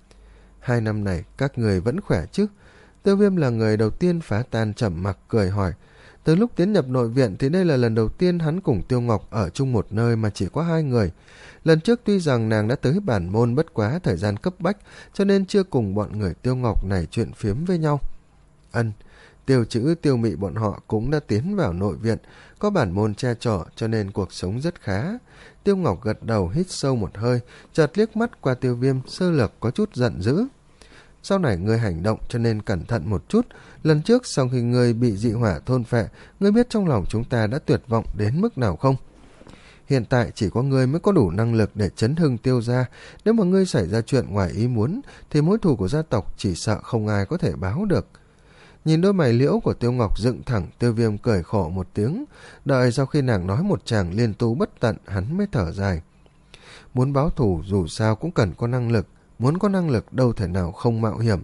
Speaker 1: Hai năm này các người vẫn khỏe chứ? Tiêu Viêm là người đầu tiên phá tan trầm mặc, cười hỏi. Từ lúc tiến nhập nội viện thì đây là lần đầu tiên hắn cùng Tiêu Ngọc ở chung một nơi mà chỉ có hai người. Lần trước tuy rằng nàng đã tới bản môn, bất quá thời gian cấp bách cho nên chưa cùng bọn người Tiêu Ngọc này chuyện phiếm với nhau. Ân, Tiêu Chữ, Tiêu Mị bọn họ cũng đã tiến vào nội viện, có bản môn che chở cho nên cuộc sống rất khá. Tiêu Ngọc gật đầu, hít sâu một hơi, chợt liếc mắt qua Tiêu Viêm, sơ lược có chút giận dữ. Sau này ngươi hành động cho nên cẩn thận một chút. Lần trước sau khi ngươi bị dị hỏa thôn phệ, ngươi biết trong lòng chúng ta đã tuyệt vọng đến mức nào không? Hiện tại chỉ có ngươi mới có đủ năng lực để chấn hưng Tiêu gia. Nếu mà ngươi xảy ra chuyện ngoài ý muốn thì mối thù của gia tộc chỉ sợ không ai có thể báo được. Nhìn đôi mày liễu của Tiêu Ngọc dựng thẳng, Tiêu Viêm cười khổ một tiếng. Đợi sau khi nàng nói một tràng liên tu bất tận, hắn mới thở dài. Muốn báo thù dù sao cũng cần có năng lực, muốn có năng lực đâu thể nào không mạo hiểm.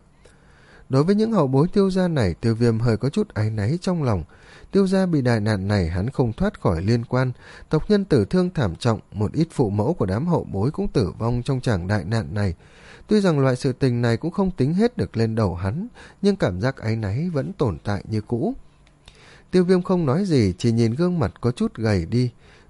Speaker 1: Đối với những hậu bối Tiêu gia này, Tiêu Viêm hơi có chút áy náy trong lòng. Tiêu gia bị đại nạn này hắn không thoát khỏi liên quan, tộc nhân tử thương thảm trọng, một ít phụ mẫu của đám hậu bối cũng tử vong trong tràng đại nạn này. Tuy rằng loại sự tình này cũng không tính hết được lên đầu hắn, nhưng cảm giác áy náy vẫn tồn tại như cũ. Tiêu Viêm không nói gì, chỉ nhìn gương mặt có chút gầy đi.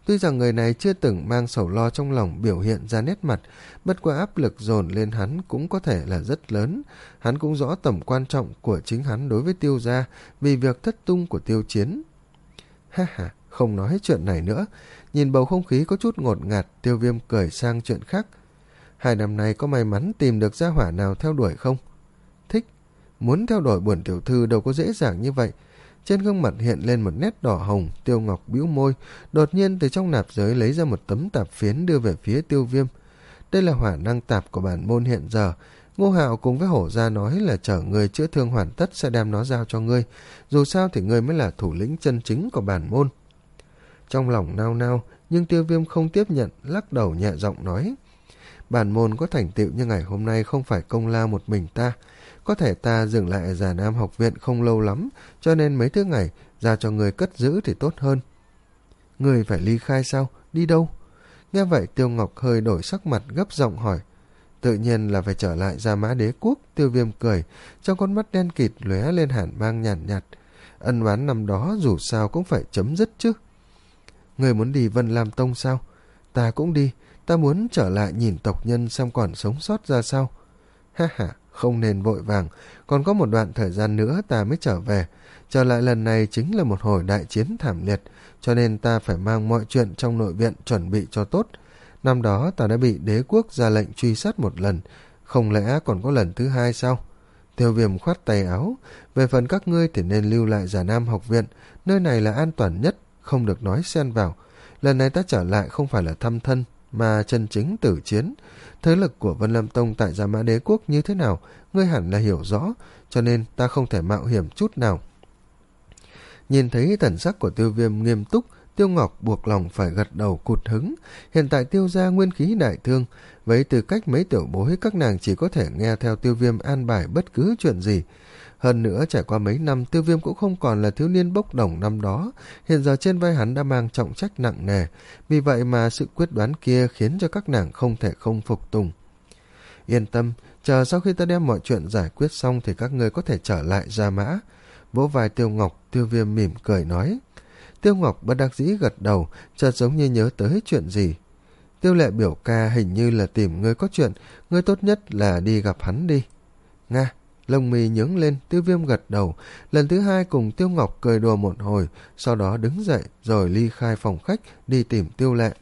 Speaker 1: Tuy rằng người này chưa từng mang sầu lo trong lòng biểu hiện ra nét mặt, bất quá áp lực dồn lên hắn cũng có thể là rất lớn. Hắn cũng rõ tầm quan trọng của chính hắn đối với Tiêu gia vì việc thất tung của Tiêu Chiến. Ha ha, không nói chuyện này nữa. Nhìn bầu không khí có chút ngột ngạt, Tiêu Viêm cười sang chuyện khác. Hai năm nay có may mắn tìm được gia hỏa nào theo đuổi không? Thích. Muốn theo đuổi Bổn tiểu thư đâu có dễ dàng như vậy. Trên gương mặt hiện lên một nét đỏ hồng, Tiêu Ngọc bĩu môi, đột nhiên từ trong nạp giới lấy ra một tấm tạp phiến đưa về phía Tiêu Viêm. Đây là hỏa năng tạp của bản môn hiện giờ. Ngô Hạo cùng với Hổ gia nói là chờ người chữa thương hoàn tất sẽ đem nó giao cho ngươi. Dù sao thì ngươi mới là thủ lĩnh chân chính của bản môn. Trong lòng nao nao, nhưng Tiêu Viêm không tiếp nhận, lắc đầu nhẹ giọng nói. Bản môn có thành tựu như ngày hôm nay không phải công lao một mình ta. Có thể ta dừng lại ở Già Nam học viện không lâu lắm, cho nên mấy thứ ngày ra cho người cất giữ thì tốt hơn. Người phải ly khai sao? Đi đâu? Nghe vậy Tiêu Ngọc hơi đổi sắc mặt, gấp giọng hỏi. Tự nhiên là phải trở lại Gia Mã Đế Quốc. Tiêu Viêm cười, trong con mắt đen kịt lóe lên hàn mang nhàn nhạt, nhạt. Ân oán năm đó dù sao cũng phải chấm dứt chứ. Người muốn đi Vân Lam Tông sao? Ta cũng đi. Ta muốn trở lại nhìn tộc nhân xem còn sống sót ra sao. Ha ha, không nên vội vàng. Còn có một đoạn thời gian nữa ta mới trở về. Trở lại lần này chính là một hồi đại chiến thảm liệt, cho nên ta phải mang mọi chuyện trong nội viện chuẩn bị cho tốt. Năm đó ta đã bị đế quốc ra lệnh truy sát một lần, không lẽ còn có lần thứ hai sao? Tiêu Viêm khoát tay áo. Về phần các ngươi thì nên lưu lại Già Nam học viện. Nơi này là an toàn nhất, không được nói xen vào. Lần này ta trở lại không phải là thăm thân, mà chân chính tử chiến. Thế lực của Vân Lam Tông tại Gia Mã Đế Quốc như thế nào, ngươi hẳn là hiểu rõ, cho nên ta không thể mạo hiểm chút nào. Nhìn thấy thần sắc của Tiêu Viêm nghiêm túc, Tiêu Ngọc buộc lòng phải gật đầu cụt hứng. Hiện tại Tiêu gia nguyên khí đại thương, với tư cách mấy tiểu bối các nàng chỉ có thể nghe theo Tiêu Viêm an bài bất cứ chuyện gì. Hơn nữa trải qua mấy năm, Tiêu Viêm cũng không còn là thiếu niên bốc đồng năm đó, hiện giờ trên vai hắn đã mang trọng trách nặng nề, vì vậy mà sự quyết đoán kia khiến cho các nàng không thể không phục tùng. Yên tâm, chờ sau khi ta đem mọi chuyện giải quyết xong thì các ngươi có thể trở lại Gia Mã. Vỗ vai Tiêu Ngọc, Tiêu Viêm mỉm cười nói. Tiêu Ngọc bất đắc dĩ gật đầu, chợt giống như nhớ tới chuyện gì. Tiêu Lệ biểu ca hình như là tìm ngươi có chuyện, ngươi tốt nhất là đi gặp hắn đi. Nga. Lông mi nhướng lên, Tiêu Viêm gật đầu, lần thứ hai cùng Tiêu Ngọc cười đùa một hồi, sau đó đứng dậy rồi ly khai phòng khách đi tìm Tiêu Lệ.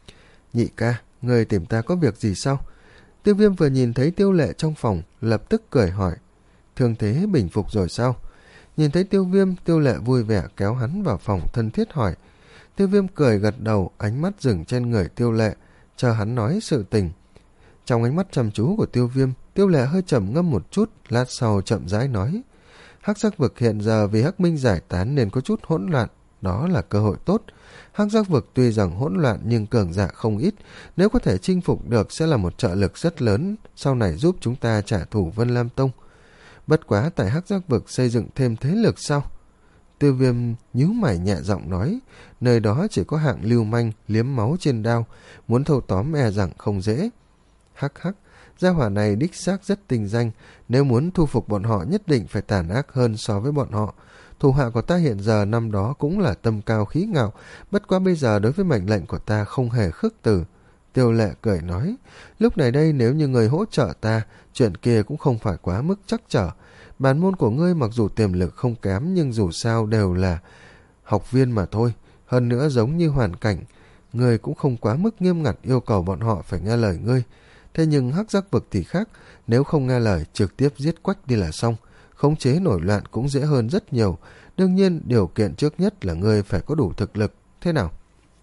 Speaker 1: Nhị ca, người tìm ta có việc gì sao? Tiêu Viêm vừa nhìn thấy Tiêu Lệ trong phòng, lập tức cười hỏi. Thương thế bình phục rồi sao? Nhìn thấy Tiêu Viêm, Tiêu Lệ vui vẻ kéo hắn vào phòng thân thiết hỏi. Tiêu Viêm cười gật đầu, ánh mắt dừng trên người Tiêu Lệ, chờ hắn nói sự tình. Trong ánh mắt chăm chú của Tiêu Viêm, Tiêu Lệ hơi trầm ngâm một chút, lát sau chậm rãi nói. Hắc Giác Vực hiện giờ vì Hắc Minh giải tán nên có chút hỗn loạn, đó là cơ hội tốt. Hắc Giác Vực tuy rằng hỗn loạn nhưng cường giả không ít, nếu có thể chinh phục được sẽ là một trợ lực rất lớn, sau này giúp chúng ta trả thù Vân Lam Tông. Bất quá tại Hắc Giác Vực xây dựng thêm thế lực sao? Tiêu Viêm nhíu mày nhẹ giọng nói, nơi đó chỉ có hạng lưu manh liếm máu trên đao, muốn thâu tóm e rằng không dễ. Hắc hắc, gia hỏa này đích xác rất tinh danh, nếu muốn thu phục bọn họ nhất định phải tàn ác hơn so với bọn họ. Thủ hạ của ta hiện giờ năm đó cũng là tâm cao khí ngạo, bất quá bây giờ đối với mệnh lệnh của ta không hề khước từ. Tiêu Lệ cười nói, lúc này đây nếu như người hỗ trợ ta, chuyện kia cũng không phải quá mức chắc trở. Bản môn của ngươi mặc dù tiềm lực không kém nhưng dù sao đều là học viên mà thôi. Hơn nữa giống như hoàn cảnh, ngươi cũng không quá mức nghiêm ngặt yêu cầu bọn họ phải nghe lời ngươi. Thế nhưng Hắc Giác Vực thì khác, nếu không nghe lời trực tiếp giết quách đi là xong. Khống chế nổi loạn cũng dễ hơn rất nhiều. Đương nhiên điều kiện trước nhất là ngươi phải có đủ thực lực. Thế nào?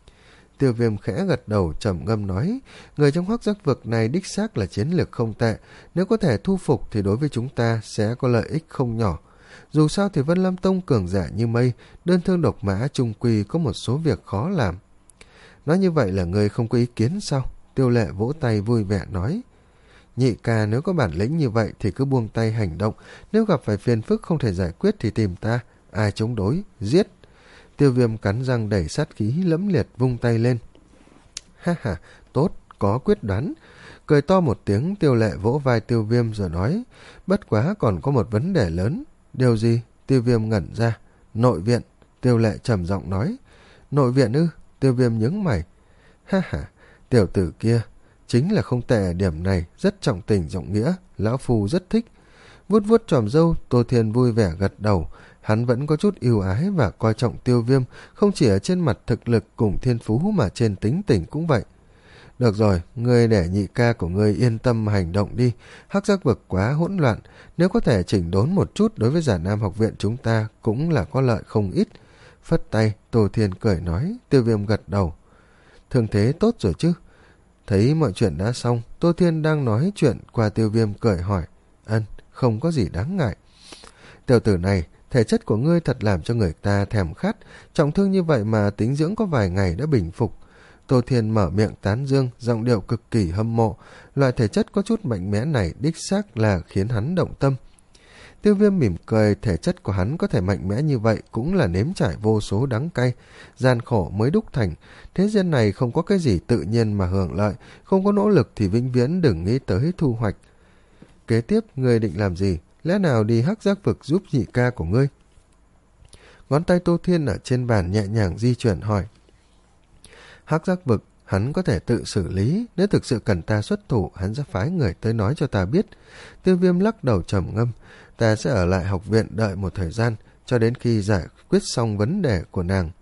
Speaker 1: Tiêu Viêm khẽ gật đầu trầm ngâm nói, người trong Hắc Giác Vực này đích xác là chiến lược không tệ, nếu có thể thu phục thì đối với chúng ta sẽ có lợi ích không nhỏ. Dù sao thì Vân Lam Tông cường giả như mây, đơn thương độc mã chung quy có một số việc khó làm. Nói như vậy là người không có ý kiến sao? Tiêu Lệ vỗ tay vui vẻ nói. Nhị ca nếu có bản lĩnh như vậy thì cứ buông tay hành động, nếu gặp phải phiền phức không thể giải quyết thì tìm ta, ai chống đối, giết. Tiêu Viêm cắn răng đẩy sát khí lẫm liệt vung tay lên. Ha ha, tốt, có quyết đoán. Cười to một tiếng, Tiêu Lệ vỗ vai Tiêu Viêm rồi nói, bất quá còn có một vấn đề lớn. Điều gì? Tiêu Viêm ngẩn ra. Nội viện. Tiêu Lệ trầm giọng nói. Nội viện ư? Tiêu Viêm nhướng mày. Ha ha, tiểu tử kia chính là không tệ ở điểm này, rất trọng tình trọng nghĩa, lão phu rất thích. Vuốt vuốt chòm râu, Tô Thiên vui vẻ gật đầu. Hắn vẫn có chút yêu ái và coi trọng Tiêu Viêm, không chỉ ở trên mặt thực lực cùng thiên phú mà trên tính tình cũng vậy. Được rồi, ngươi để nhị ca của ngươi yên tâm hành động đi. Hắc Giác Vực quá hỗn loạn, nếu có thể chỉnh đốn một chút đối với Giản Nam học viện chúng ta cũng là có lợi không ít. Phất tay, Tô Thiên cười nói. Tiêu Viêm gật đầu. Thương thế tốt rồi chứ? Thấy mọi chuyện đã xong, Tô Thiên đang nói chuyện qua Tiêu Viêm cười hỏi. Ân, không có gì đáng ngại. Tiểu tử này, thể chất của ngươi thật làm cho người ta thèm khát, trọng thương như vậy mà tính dưỡng có vài ngày đã bình phục. Tô Thiên mở miệng tán dương, giọng điệu cực kỳ hâm mộ. Loại thể chất có chút mạnh mẽ này đích xác là khiến hắn động tâm. Tiêu Viêm mỉm cười, thể chất của hắn có thể mạnh mẽ như vậy cũng là nếm trải vô số đắng cay, gian khổ mới đúc thành. Thế gian này không có cái gì tự nhiên mà hưởng lợi, không có nỗ lực thì vĩnh viễn đừng nghĩ tới thu hoạch. Kế tiếp, ngươi định làm gì? Lẽ nào đi Hắc Giác Vực giúp nhị ca của ngươi? Ngón tay Tô Thiên ở trên bàn nhẹ nhàng di chuyển hỏi. Hắc Giác Vực, hắn có thể tự xử lý, nếu thực sự cần ta xuất thủ, hắn sẽ phái người tới nói cho ta biết. Tiêu Viêm lắc đầu trầm ngâm. Ta sẽ ở lại học viện đợi một thời gian, cho đến khi giải quyết xong vấn đề của nàng.